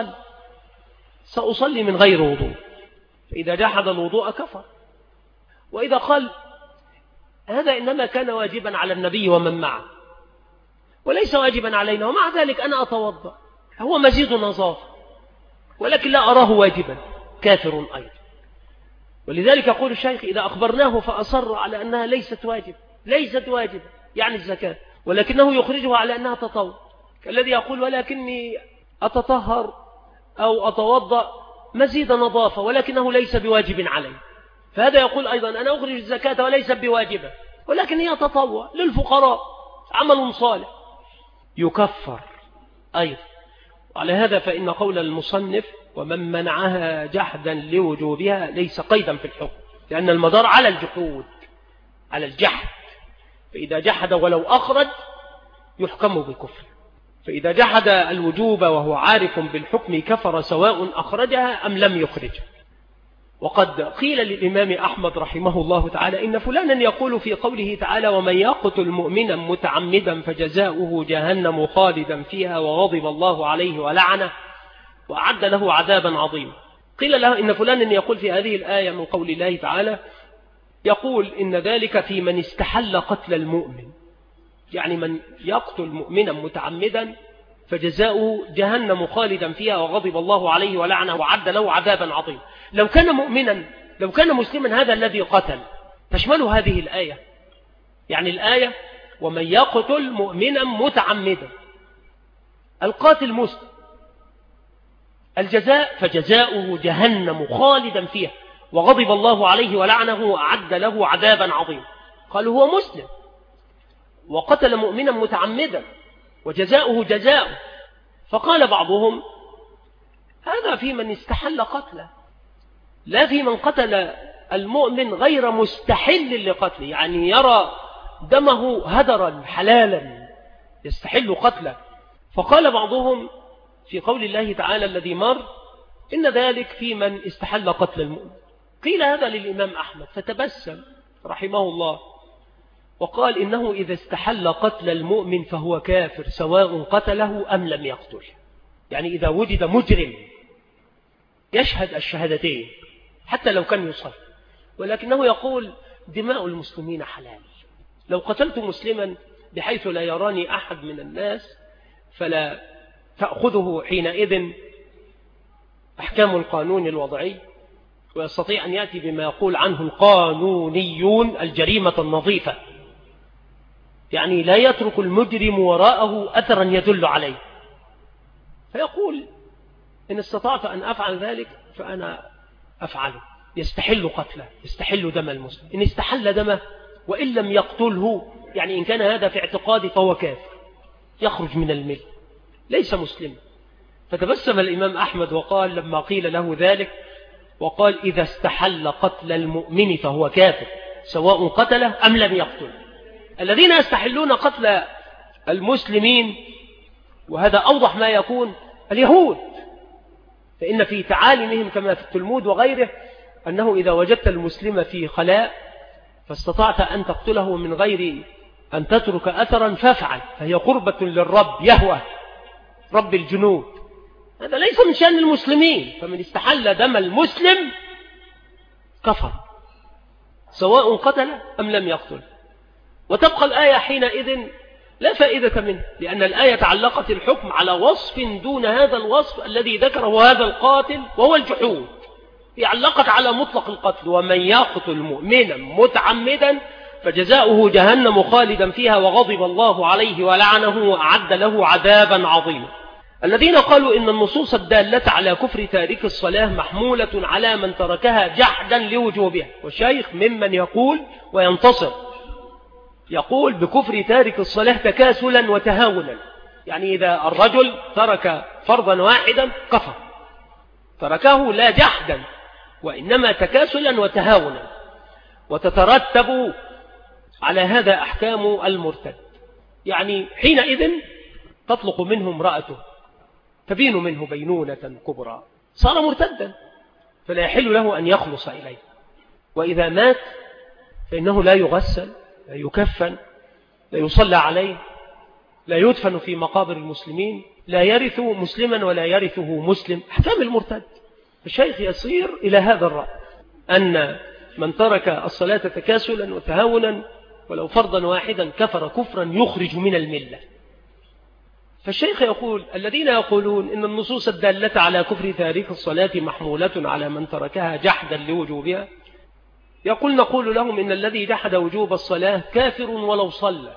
سأصلي من غير وضوء. فإذا جحد الوضوء كفر. وإذا قال هذا إنما كان واجبا على النبي ومن معه وليس واجبا علينا، ومع ذلك أنا أتوضأ، هو مزيد نظافة، ولكن لا أراه واجبا، كافر أيضا. ولذلك يقول الشيخ إذا أخبرناه فأصر على أنها ليست واجب يعني الزكاة، ولكنه يخرجها على أنها تطوع، كالذي يقول ولكني أتطهر أو أتوضأ مزيد نظافة ولكنه ليس بواجب علي، فهذا يقول أيضا أنا أخرج الزكاة وليس بواجبة ولكن هي تطوع للفقراء، عمل صالح، يكفر أيضا. وعلى هذا فإن قول المصنف ومن منعها جحدا لوجوبها ليس قيدا في الحكم، لأن المدار على الجحود، على الجحد، فإذا جحد ولو أخرج يحكم بالكفر، فإذا جحد الوجوب وهو عارف بالحكم كفر سواء أخرجها أم لم يخرجها. وقد قيل للإمام أحمد رحمه الله تعالى إن فلانا يقول في قوله تعالى ومن يقتل مؤمنا متعمدا فجزاؤه جهنم خالدا فيها وغضب الله عليه ولعنه وأعد له عذابا عظيما. قيل له إن فلانا يقول في هذه الآية من قول الله تعالى يقول إن ذلك في من استحل قتل المؤمن، يعني من يقتل مؤمنا متعمدا فجزاؤه جهنم خالدا فيها وغضب الله عليه ولعنه وأعد له عذابا عظيما. لو كان مؤمنا، لو كان مسلما هذا الذي قتل تشمل هذه الآية، يعني الآية ومن يقتل مؤمنا متعمدا، القاتل مسلم، الجزاء فجزاؤه جهنم خالدا فيها وغضب الله عليه ولعنه وأعد له عذابا عظيما. قالوا هو مسلم وقتل مؤمنا متعمدا وجزاؤه جزاؤه، فقال بعضهم هذا في من استحل قتله، لا في من قتل المؤمن غير مستحل لقتله، يعني يرى دمه هدرا حلالا يستحل قتله. فقال بعضهم في قول الله تعالى الذي مر إن ذلك في من استحل قتل المؤمن. قيل هذا للإمام أحمد فتبسم رحمه الله وقال إنه إذا استحل قتل المؤمن فهو كافر سواء قتله أم لم يقتله، يعني إذا وجد مجرم يشهد الشهادتين حتى لو كان يصلي، ولكنه يقول دماء المسلمين حلال، لو قتلت مسلما بحيث لا يراني أحد من الناس فلا تأخذه حينئذ أحكام القانون الوضعي، ويستطيع أن يأتي بما يقول عنه القانونيون الجريمة النظيفة، يعني لا يترك المجرم وراءه أثرا يدل عليه، فيقول إن استطعت أن أفعل ذلك فأنا أفعله، يستحل قتله، يستحل دم المسلم، إن استحل دمه وإن لم يقتله، يعني إن كان هذا في اعتقادي فهو كافر يخرج من الملة ليس مسلم. فتبسم الإمام أحمد وقال لما قيل له ذلك وقال إذا استحل قتل المؤمن فهو كافر سواء قتله أم لم يقتل. الذين يستحلون قتل المسلمين وهذا أوضح ما يكون اليهود، فإن في تعاليمهم كما في التلمود وغيره أنه إذا وجدت المسلم في خلاء فاستطعت أن تقتله من غير أن تترك أثرا فافعل، فهي قربة للرب يهوه رب الجنود، هذا ليس من شأن المسلمين، فمن استحل دم المسلم كفر سواء قتل أم لم يقتل. وتبقى الآية حينئذ لا فائدة منه، لأن الآية تعلقت الحكم على وصف دون هذا الوصف الذي ذكره هذا القاتل وهو الجحود، علقت على مطلق القتل ومن يقتل مؤمنا متعمدا فجزاؤه جهنم خالدا فيها وغضب الله عليه ولعنه وأعد له عذابا عظيما. الذين قالوا إن النصوص الدالة على كفر تارك الصلاة محمولة على من تركها جحدا لوجوبها، والشيخ ممن يقول وينتصر يقول بكفر تارك الصلاة تكاسلا وتهاونا، يعني إذا الرجل ترك فرضا واحدا كفر، تركه لا جحدا وإنما تكاسلا وتهاونا، وتترتب على هذا أحكام المرتد، يعني حينئذ تطلق منه امرأته تبين منه بينونة كبرى، صار مرتدا فلا يحل له أن يخلص إليه، وإذا مات فإنه لا يغسل لا يكفن لا يصلى عليه لا يدفن في مقابر المسلمين، لا يرث مسلما ولا يرثه مسلم، أحكام المرتد. الشيخ يصير إلى هذا الرأي أن من ترك الصلاة تكاسلا وتهاونا ولو فرضا واحدا كفر كفرا يخرج من الملة، فالشيخ يقول الذين يقولون إن النصوص الدالة على كفر تارك الصلاة محمولة على من تركها جحدا لوجوبها، نقول لهم إن الذي جحد وجوب الصلاة كافر ولو صلى.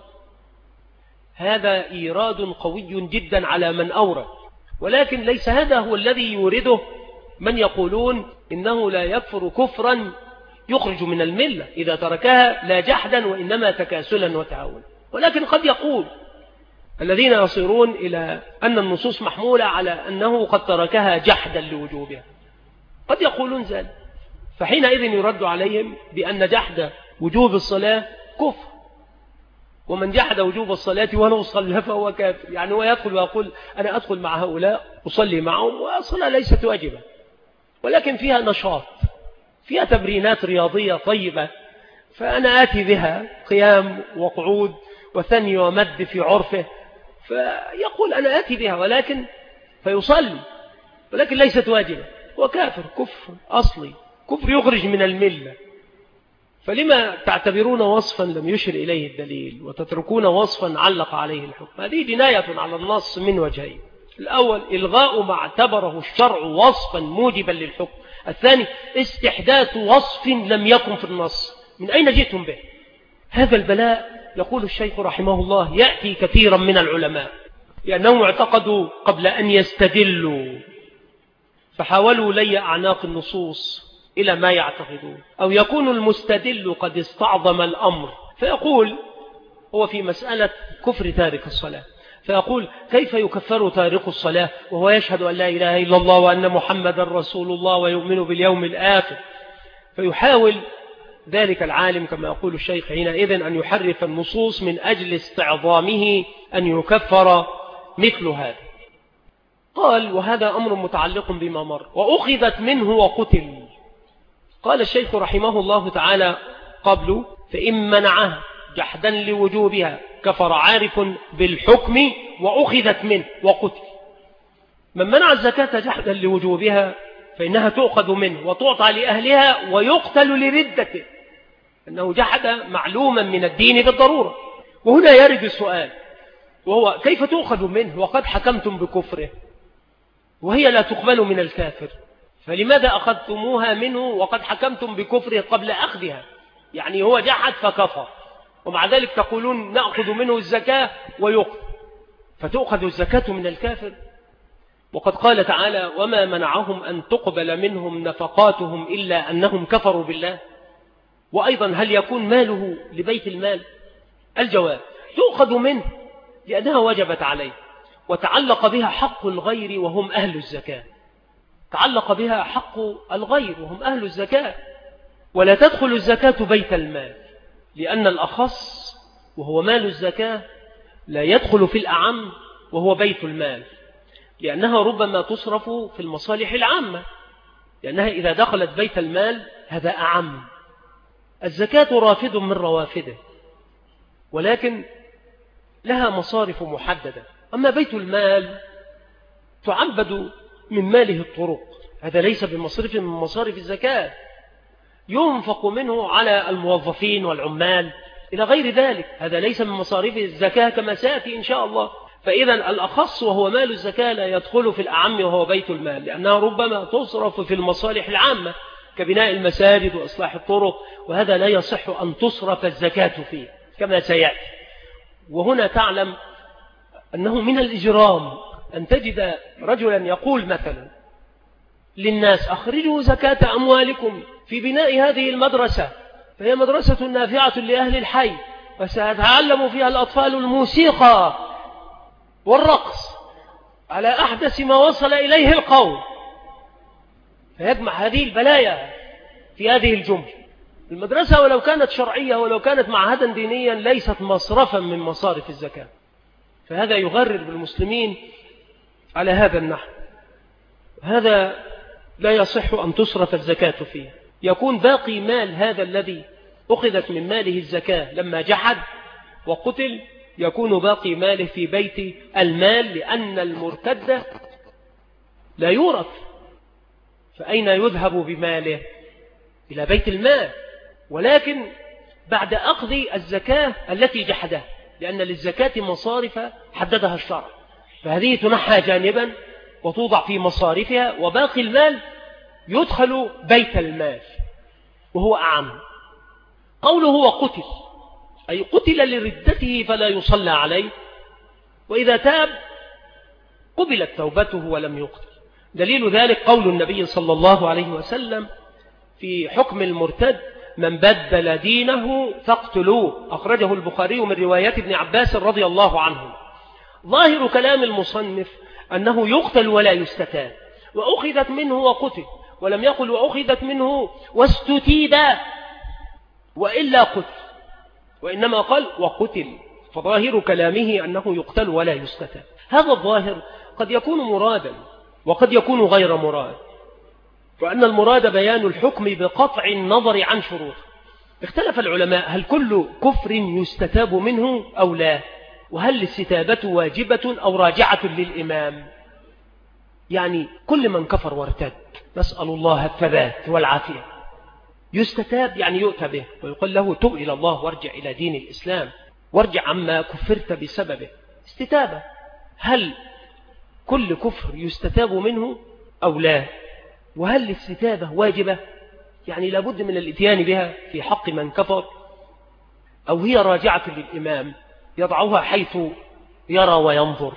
هذا إيراد قوي جدا على من أورد، ولكن ليس هذا هو الذي يورده من يقولون إنه لا يكفر كفرا يخرج من الملة إذا تركها لا جحدا وإنما تكاسلا وتهاونا. ولكن قد يقول الذين يصيرون إلى أن النصوص محمولة على أنه قد تركها جحدا لوجوبها، قد يقولون ذلك، فحينئذ يرد عليهم بأن جحد وجوب الصلاة كفر، ومن جحد وجوب الصلاة ولو صلى فهو كافر. يعني هو يدخل ويقول أنا أدخل مع هؤلاء أصلي معهم، والصلاة ليست واجبة ولكن فيها نشاط، فيها تمرينات رياضية طيبة، فأنا آتي بها قيام وقعود وثني ومد في عرفه، فيقول أنا آتي بها ولكن فيصلي ولكن ليست واجبة، وكافر كفر أصلي، كفر يخرج من الملة. فلما تعتبرون وصفا لم يشر إليه الدليل وتتركون وصفا علق عليه الحكم؟ هذه جناية على النص من وجهين: الأول إلغاء ما اعتبره الشرع وصفا موجبا للحكم، الثاني استحداث وصف لم يكن في النص. من أين جئتم به؟ هذا البلاء يقول الشيخ رحمه الله يأتي كثيرا من العلماء لأنهم اعتقدوا قبل أن يستدلوا فحاولوا لي أعناق النصوص إلى ما يعتقدون، أو يكون المستدل قد استعظم الأمر فيقول هو في مسألة كفر تارك الصلاة، فيقول كيف يكفر تارك الصلاة وهو يشهد أن لا إله إلا الله وأن محمد رسول الله ويؤمن باليوم الآخر؟ فيحاول ذلك العالم كما يقول الشيخ حينئذ أن يحرف النصوص من أجل استعظامه أن يكفر مثل هذا. قال وهذا أمر متعلق بما مر وأخذت منه وقتل. قال الشيخ رحمه الله تعالى قبل فإن منعه جحدا لوجوبها كفر عارف بالحكم وأخذت منه وقتل. من منع الزكاة جحدا لوجوبها فإنها تؤخذ منه وتعطى لأهلها ويقتل لردته، أنه جحد معلوما من الدين بالضرورة. وهنا يرد السؤال وهو كيف تؤخذ منه وقد حكمتم بكفره وهي لا تقبل من الكافر؟ فلماذا أخذتموها منه وقد حكمتم بكفره قبل أخذها؟ يعني هو جحد فكفر ومع ذلك تقولون نأخذ منه الزكاة ويقتل، فتؤخذ الزكاة من الكافر؟ وقد قال تعالى وما منعهم أن تقبل منهم نفقاتهم إلا أنهم كفروا بالله. وأيضا هل يكون ماله لبيت المال؟ الجواب تؤخذ منه لأنها وجبت عليه وتعلق بها حق الغير وهم أهل الزكاة، تعلق بها حق الغير وهم أهل الزكاة، ولا تدخل الزكاة بيت المال لأن الأخص وهو مال الزكاة لا يدخل في الأعم وهو بيت المال، لأنها ربما تصرف في المصالح العامة، لأنها إذا دخلت بيت المال هذا أعم. الزكاة رافد من روافده ولكن لها مصارف محددة، أما بيت المال تعبد من ماله الطرق، هذا ليس بمصرف من مصارف الزكاة، ينفق منه على الموظفين والعمال إلى غير ذلك، هذا ليس من مصارف الزكاة كما سيأتي إن شاء الله. فإذا الأخص وهو مال الزكاة لا يدخل في الأعم وهو بيت المال، لأنها ربما تصرف في المصالح العامة كبناء المساجد وإصلاح الطرق، وهذا لا يصح أن تصرف الزكاة فيه كما سيأتي. وهنا تعلم أنه من الإجرام أن تجد رجلا يقول مثلا للناس أخرجوا زكاة أموالكم في بناء هذه المدرسة فهي مدرسة نافعة لأهل الحي وسيتعلم فيها الأطفال الموسيقى والرقص على أحدث ما وصل إليه القوم، فيجمع هذه البلايا في هذه الجملة. المدرسة ولو كانت شرعية ولو كانت معهدا دينيا ليست مصرفا من مصارف الزكاة، فهذا يغرر بالمسلمين على هذا النحو. هذا لا يصح أن تصرف الزكاة فيه، يكون باقي مال هذا الذي أخذت من ماله الزكاة لما جحد وقتل يكون باقي ماله في بيت المال، لأن المرتد لا يورث، فأين يذهب بماله؟ إلى بيت المال، ولكن بعد أخذ الزكاة التي جحدها، لأن للزكاة مصارف حددها الشرع، فهذه تنحى جانبا وتوضع في مصارفها، وباقي المال يدخل بيت المال وهو أعم. قوله هو قتل، أي قتل لردته فلا يصلى عليه، وإذا تاب قبلت توبته ولم يقتل. دليل ذلك قول النبي صلى الله عليه وسلم في حكم المرتد: من بدل دينه فاقتلوه، أخرجه البخاري من روايات ابن عباس رضي الله عنه. ظاهر كلام المصنف أنه يقتل ولا يستتاب، وأخذت منه وقتل، ولم يقل وأخذت منه واستتيب وإلا قتل، وإنما قال وقتل، فظاهر كلامه أنه يقتل ولا يستتاب. هذا الظاهر قد يكون مرادا وقد يكون غير مراد، وأن المراد بيان الحكم بقطع النظر عن شروط. اختلف العلماء هل كل كفر يستتاب منه أو لا، وهل الاستتابة واجبة أو راجعة للإمام؟ يعني كل من كفر وارتد، نسأل الله الثبات والعافية، يستتاب يعني يؤتى به ويقول له تب إلى الله وارجع إلى دين الإسلام وارجع عما كفرت بسببه، استتابة. هل كل كفر يستتاب منه أو لا؟ وهل الاستتابة واجبة، يعني لابد من الاتيان بها في حق من كفر، أو هي راجعة للإمام يضعها حيث يرى وينظر؟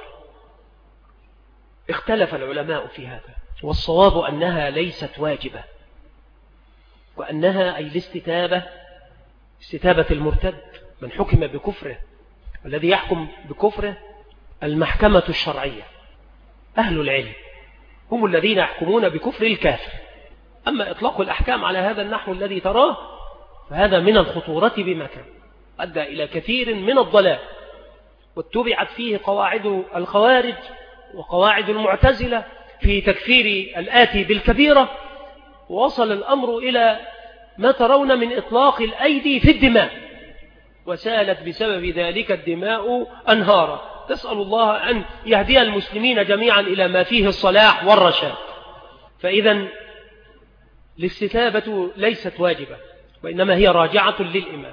اختلف العلماء في هذا، والصواب أنها ليست واجبة، وأنها أي الاستتابة استتابة المرتد من حكم بكفره، والذي يحكم بكفره المحكمة الشرعية، أهل العلم هم الذين يحكمون بكفر الكافر. أما إطلاق الأحكام على هذا النحو الذي تراه فهذا من الخطورة بمكان، أدى إلى كثير من الضلال، واتبعت فيه قواعد الخوارج وقواعد المعتزلة في تكفير الآتي بالكبيرة، ووصل الأمر إلى ما ترون من إطلاق الأيدي في الدماء، وسالت بسبب ذلك الدماء أنهارا. تسأل الله أن يهدي المسلمين جميعا إلى ما فيه الصلاح والرشاد. فإذا الاستتابة ليست واجبة، وإنما هي راجعة للإمام،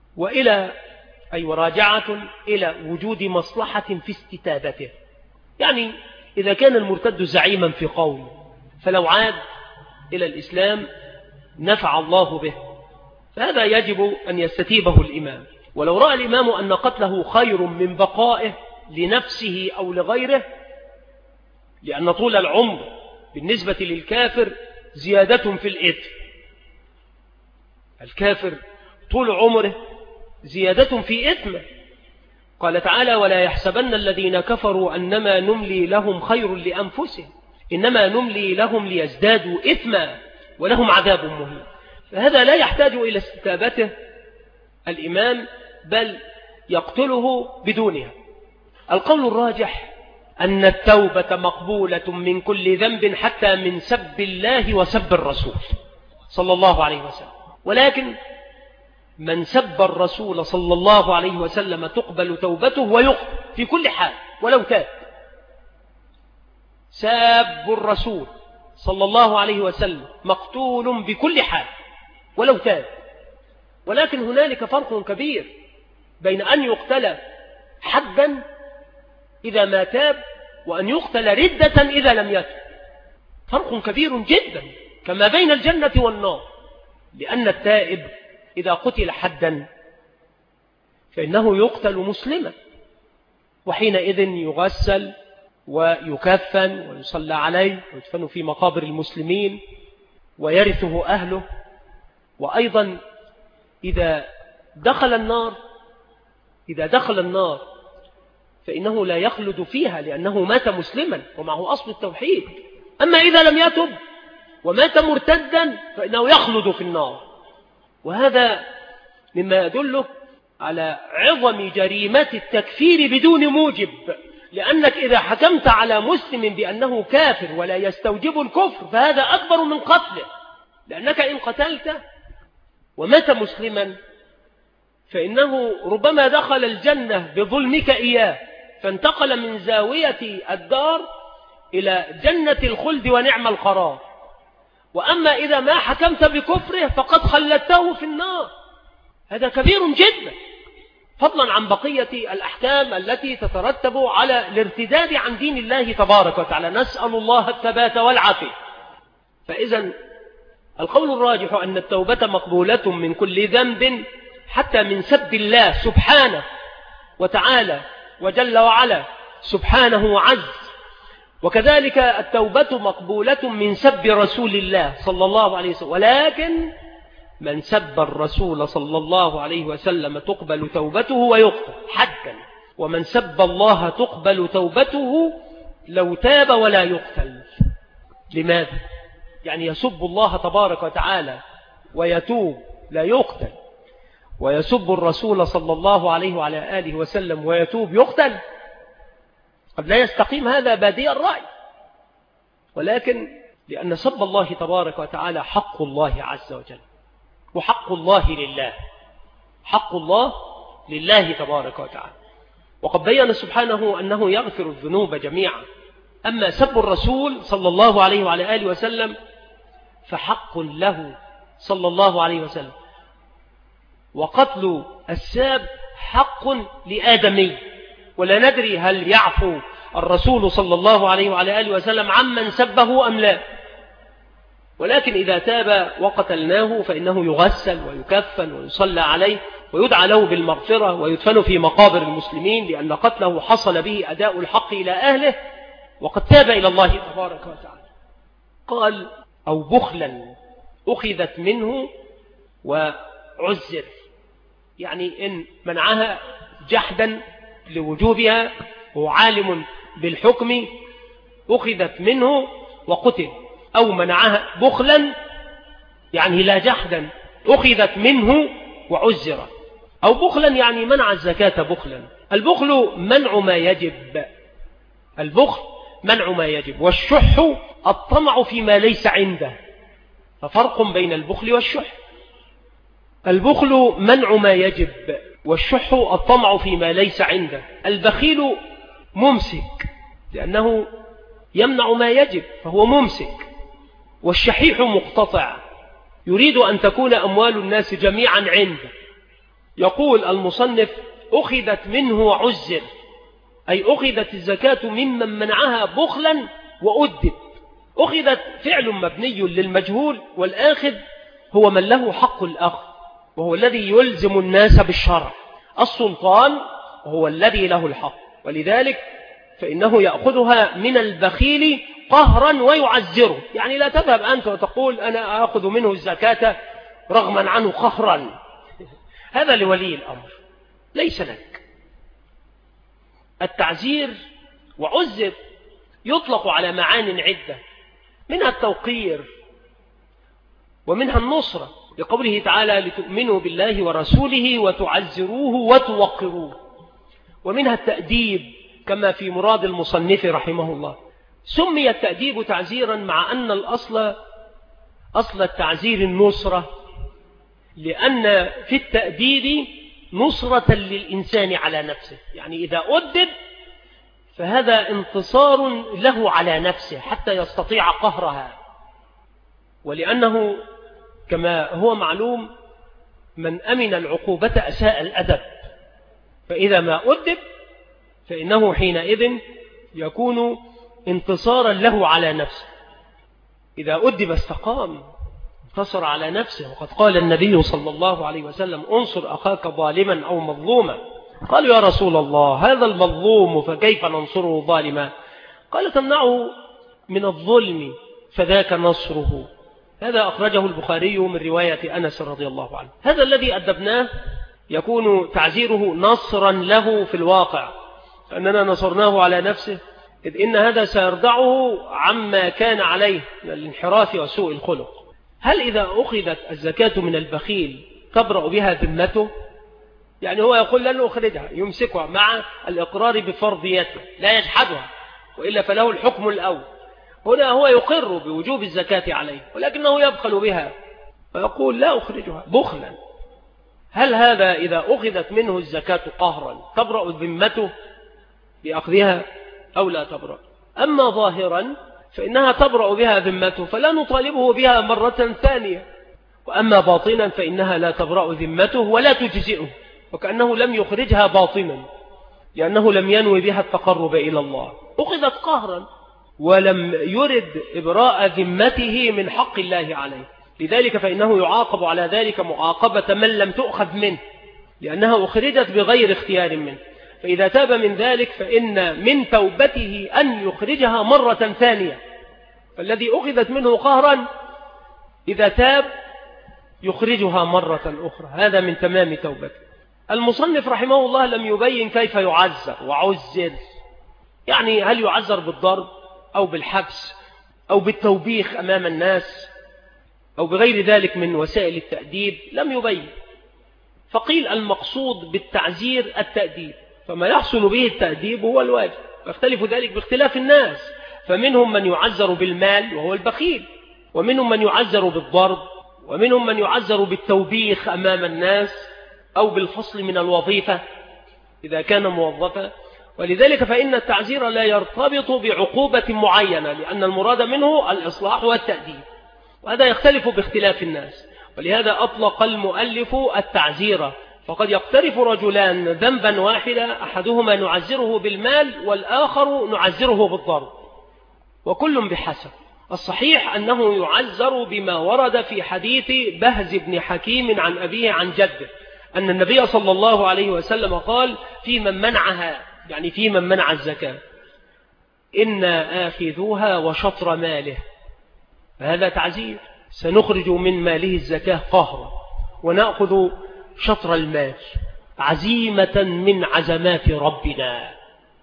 وراجعة إلى وجود مصلحة في استتابته. يعني إذا كان المرتد زعيما في قوم، فلو عاد إلى الإسلام نفع الله به، فهذا يجب أن يستتيبه الإمام. ولو رأى الإمام أن قتله خير من بقائه لنفسه أو لغيره، لأن طول العمر بالنسبة للكافر زيادة في الإثم، الكافر طول عمره زيادة في إثمه. قال تعالى: ولا يحسبن الذين كفروا أنما نملي لهم خير لأنفسهم إنما نملي لهم ليزدادوا إثما ولهم عذاب مهين. فهذا لا يحتاج إلى استتابته الإمام، بل يقتله بدونها. القول الراجح أن التوبة مقبولة من كل ذنب حتى من سب الله وسب الرسول صلى الله عليه وسلم، ولكن من سب الرسول صلى الله عليه وسلم تقبل توبته ويقتل في كل حال ولو تاب. ساب الرسول صلى الله عليه وسلم مقتول بكل حال ولو تاب، ولكن هنالك فرق كبير بين أن يقتل حدا إذا ما تاب وأن يقتل ردة إذا لم يتب، فرق كبير جدا كما بين الجنة والنار. لأن التائب إذا قتل حدا فإنه يقتل مسلما، وحينئذ يغسل ويكفن ويصلى عليه ويدفن في مقابر المسلمين ويرثه أهله. وأيضا إذا دخل النار فإنه لا يخلد فيها لأنه مات مسلما ومعه أصل التوحيد. أما إذا لم يتب ومات مرتدا فإنه يخلد في النار. وهذا مما يدل على عظم جريمة التكفير بدون موجب، لأنك إذا حكمت على مسلم بأنه كافر ولا يستوجب الكفر فهذا أكبر من قتله، لأنك إن قتلت ومات مسلما فإنه ربما دخل الجنة بظلمك إياه فانتقل من زاوية الدار إلى جنة الخلد ونعم القرار. وأما إذا ما حكمت بكفره فقد خلدته في النار، هذا كبير جدا. فضلا عن بقية الأحكام التي تترتب على الارتداد عن دين الله تبارك وتعالى. نسأل الله الثبات والعافية. فإذا القول الراجح أن التوبة مقبولة من كل ذنب، حتى من سب الله سبحانه وتعالى وجل وعلا سبحانه وعز. وكذلك التوبة مقبولة من سب رسول الله صلى الله عليه وسلم، ولكن من سب الرسول صلى الله عليه وسلم تقبل توبته ويقتل حدا، ومن سب الله تقبل توبته لو تاب ولا يقتل. لماذا؟ يعني يسب الله تبارك وتعالى ويتوب لا يقتل، ويسب الرسول صلى الله عليه وعلى آله وسلم ويتوب يقتل. قد لا يستقيم هذا بادي الرأي، ولكن لأن سب الله تبارك وتعالى حق الله عز وجل، وحق الله لله، حق الله لله تبارك وتعالى. وقد بين سبحانه أنه يغفر الذنوب جميعا. أما سب الرسول صلى الله عليه وعلى آله وسلم فحق له صلى الله عليه وسلم، وقتل الساب حق لآدمي، ولا ندري هل يعفو الرسول صلى الله عليه وعلى آله وسلم عمن سبه أم لا. ولكن إذا تاب وقتلناه فإنه يغسل ويكفن ويصلى عليه ويدعى له بالمغفرة ويدفن في مقابر المسلمين، لأن قتله حصل به أداء الحق إلى أهله وقد تاب إلى الله تبارك وتعالى. قال أو بخلا أخذت منه وعزر، يعني إن منعها جحدا لوجوبها وعالم بالحكم أخذت منه وقتل، أو منعها بخلا يعني لا جحدا أخذت منه وعزر، أو بخلا يعني منع الزكاة بخلا. البخل منع ما يجب، البخل منع ما يجب، والشح الطمع فيما ليس عنده، ففرق بين البخل والشح. البخل منع ما يجب، والشح الطمع فيما ليس عنده. البخيل ممسك لأنه يمنع ما يجب فهو ممسك، والشحيح مقتطع يريد أن تكون أموال الناس جميعا عنده. يقول المصنف أخذت منه وعزر، أي أخذت الزكاة ممن منعها بخلا وأدب. أخذت فعل مبني للمجهول، والآخذ هو من له حق الأخذ، وهو الذي يلزم الناس بالشرع. السلطان هو الذي له الحق، ولذلك فإنه يأخذها من البخيل قهرا ويعزره. يعني لا تذهب أنت وتقول أنا أخذ منه الزكاة رغما عنه قهرا، هذا لولي الأمر ليس لك. التعزير وعزر يطلق على معان عدة، منها التوقير ومنها النصرة، لقوله تعالى لتؤمنوا بالله ورسوله وتعزروه وتوقروه، ومنها التأديب كما في مراد المصنف رحمه الله. سمي التأديب تعزيرا مع أن أصل التعزير النصرة، لأن في التأديب نصرة للإنسان على نفسه، يعني إذا أدب فهذا انتصار له على نفسه حتى يستطيع قهرها. ولأنه كما هو معلوم من أمن العقوبة أساء الأدب، فإذا ما أدب فإنه حينئذ يكون انتصارا له على نفسه. إذا أدب استقام، انتصر على نفسه. وقد قال النبي صلى الله عليه وسلم انصر أخاك ظالما أو مظلوما. قالوا يا رسول الله هذا المظلوم فكيف ننصره ظالما؟ قال تمنعه من الظلم فذاك نصره. هذا أخرجه البخاري من رواية أنس رضي الله عنه. هذا الذي أدبناه يكون تعزيره نصرا له في الواقع، فأننا نصرناه على نفسه، إذ إن هذا سيردعه عما كان عليه من الانحراف وسوء الخلق. هل إذا أخذت الزكاة من البخيل تبرأ بها ذمته؟ يعني هو يقول لن أخرجها، يمسكها مع الإقرار بفرضيته لا يجحدها، وإلا فله الحكم الأول. هنا هو يقر بوجوب الزكاة عليه، ولكنه يبخل بها ويقول لا أخرجها بخلا. هل هذا إذا أخذت منه الزكاة قهرا تبرأ ذمته بأخذها أو لا تبرأ؟ أما ظاهرا فإنها تبرأ بها ذمته فلا نطالبه بها مرة ثانية، وأما باطنا فإنها لا تبرأ ذمته ولا تجزئه، وكأنه لم يخرجها باطنا، لأنه لم ينوي بها التقرب إلى الله. أخذت قهرا ولم يرد إبراء ذمته من حق الله عليه، لذلك فإنه يعاقب على ذلك معاقبة من لم تؤخذ منه، لأنها أخرجت بغير اختيار منه. فإذا تاب من ذلك فإن من توبته أن يخرجها مرة ثانية، فالذي أخذت منه قهرا إذا تاب يخرجها مرة أخرى، هذا من تمام توبته. المصنف رحمه الله لم يبين كيف يعذر وعزل، يعني هل يعذر بالضرب أو بالحبس أو بالتوبيخ أمام الناس أو بغير ذلك من وسائل التأديب، لم يبين. فقيل المقصود بالتعزير التأديب، فما يحصل به التأديب هو الواجب، يختلف ذلك باختلاف الناس، فمنهم من يعزر بالمال وهو البخيل، ومنهم من يعزر بالضرب، ومنهم من يعزر بالتوبيخ أمام الناس أو بالفصل من الوظيفة إذا كان موظفا. ولذلك فإن التعزير لا يرتبط بعقوبة معينة، لأن المراد منه الإصلاح والتأديب، وهذا يختلف باختلاف الناس. ولهذا أطلق المؤلف التعزير، فقد يقترف رجلان ذنبا واحدا، أحدهما نعزره بالمال والآخر نعزره بالضرب، وكل بحسب. الصحيح أنه يعزر بما ورد في حديث بهز بن حكيم عن أبيه عن جده، أن النبي صلى الله عليه وسلم قال في من منعها، يعني في من منع الزكاة، إنا آخذوها وشطر ماله، فهذا تعزير، سنخرج من ماله الزكاة قهرا ونأخذ شطر المال عزيمة من عزمات ربنا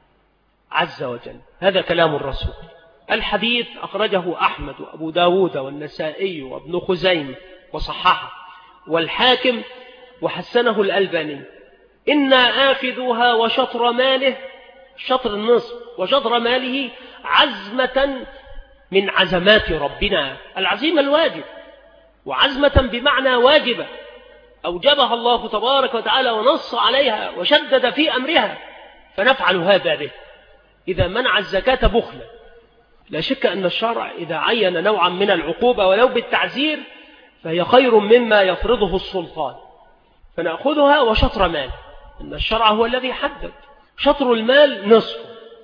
عز وجل. هذا كلام الرسول. الحديث أخرجه أحمد وأبو داود والنسائي وابن خزيمة وصححه والحاكم وحسنه الألباني. إنا آخذوها وشطر ماله، شطر النصف وشطر ماله عزمة من عزمات ربنا، العزيمة الواجب، وعزمة بمعنى واجبة أوجبها الله تبارك وتعالى ونص عليها وشدد في أمرها، فنفعل هذا به. إذا منع الزكاة بخلا، لا شك أن الشرع إذا عين نوعا من العقوبة ولو بالتعزير فهي خير مما يفرضه السلطان، فنأخذها وشطر مال، إن الشرع هو الذي حدد شطر المال نصف.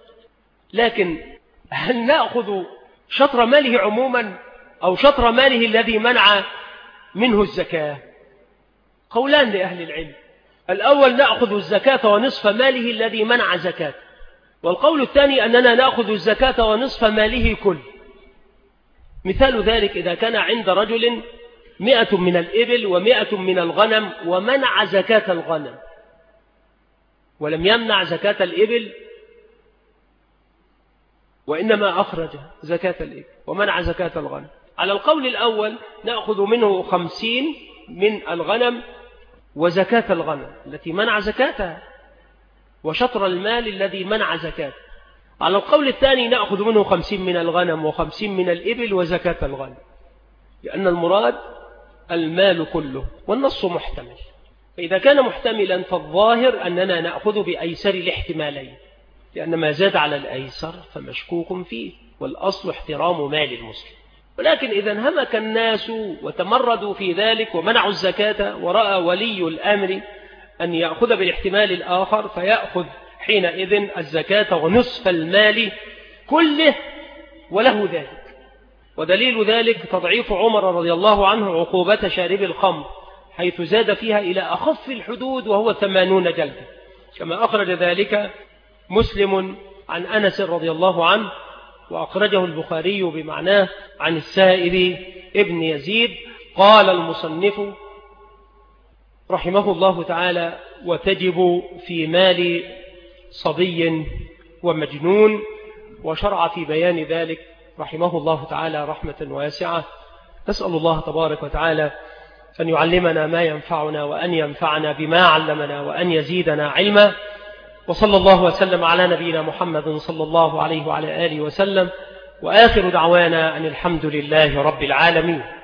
لكن هل نأخذ شطر ماله عموما أو شطر ماله الذي منع منه الزكاة؟ قولان لأهل العلم. الأول نأخذ الزكاة ونصف ماله الذي منع زكاة، والقول الثاني أننا نأخذ الزكاة ونصف ماله كل. مثال ذلك إذا كان عند رجل 100 من الإبل و100 من الغنم ومنع زكاة الغنم ولم يمنع زكاة الإبل، وإنما أخرج زكاة الإبل ومنع زكاة الغنم. على القول الأول نأخذ منه 50 من الغنم وزكاة الغنم التي منع زكاتها وشطر المال الذي منع زكاة. على القول الثاني نأخذ منه 50 من الغنم و50 من الإبل وزكاة الغنم، لأن المراد المال كله، والنص محتمل. فإذا كان محتملا فالظاهر أننا نأخذ بأيسر الاحتمالين، لأن ما زاد على الأيسر فمشكوك فيه، والأصل احترام مال المسلم. ولكن إذا انهمك الناس وتمردوا في ذلك ومنعوا الزكاة، ورأى ولي الأمر أن يأخذ بالاحتمال الآخر فيأخذ حينئذ الزكاة ونصف المال كله وله ذلك. ودليل ذلك تضعيف عمر رضي الله عنه عقوبة شارب الخمر، حيث زاد فيها إلى أخف الحدود وهو 80 جلدة، كما أخرج ذلك مسلم عن أنس رضي الله عنه، وأخرجه البخاري بمعناه عن السائب ابن يزيد. قال المصنف رحمه الله تعالى: وتجب في مال صبي ومجنون. وشرع في بيان ذلك رحمه الله تعالى رحمة واسعة. نسأل الله تبارك وتعالى أن يعلمنا ما ينفعنا وأن ينفعنا بما علمنا وأن يزيدنا علما. وصلى الله وسلم على نبينا محمد صلى الله عليه وعلى آله وسلم، وآخر دعوانا أن الحمد لله رب العالمين.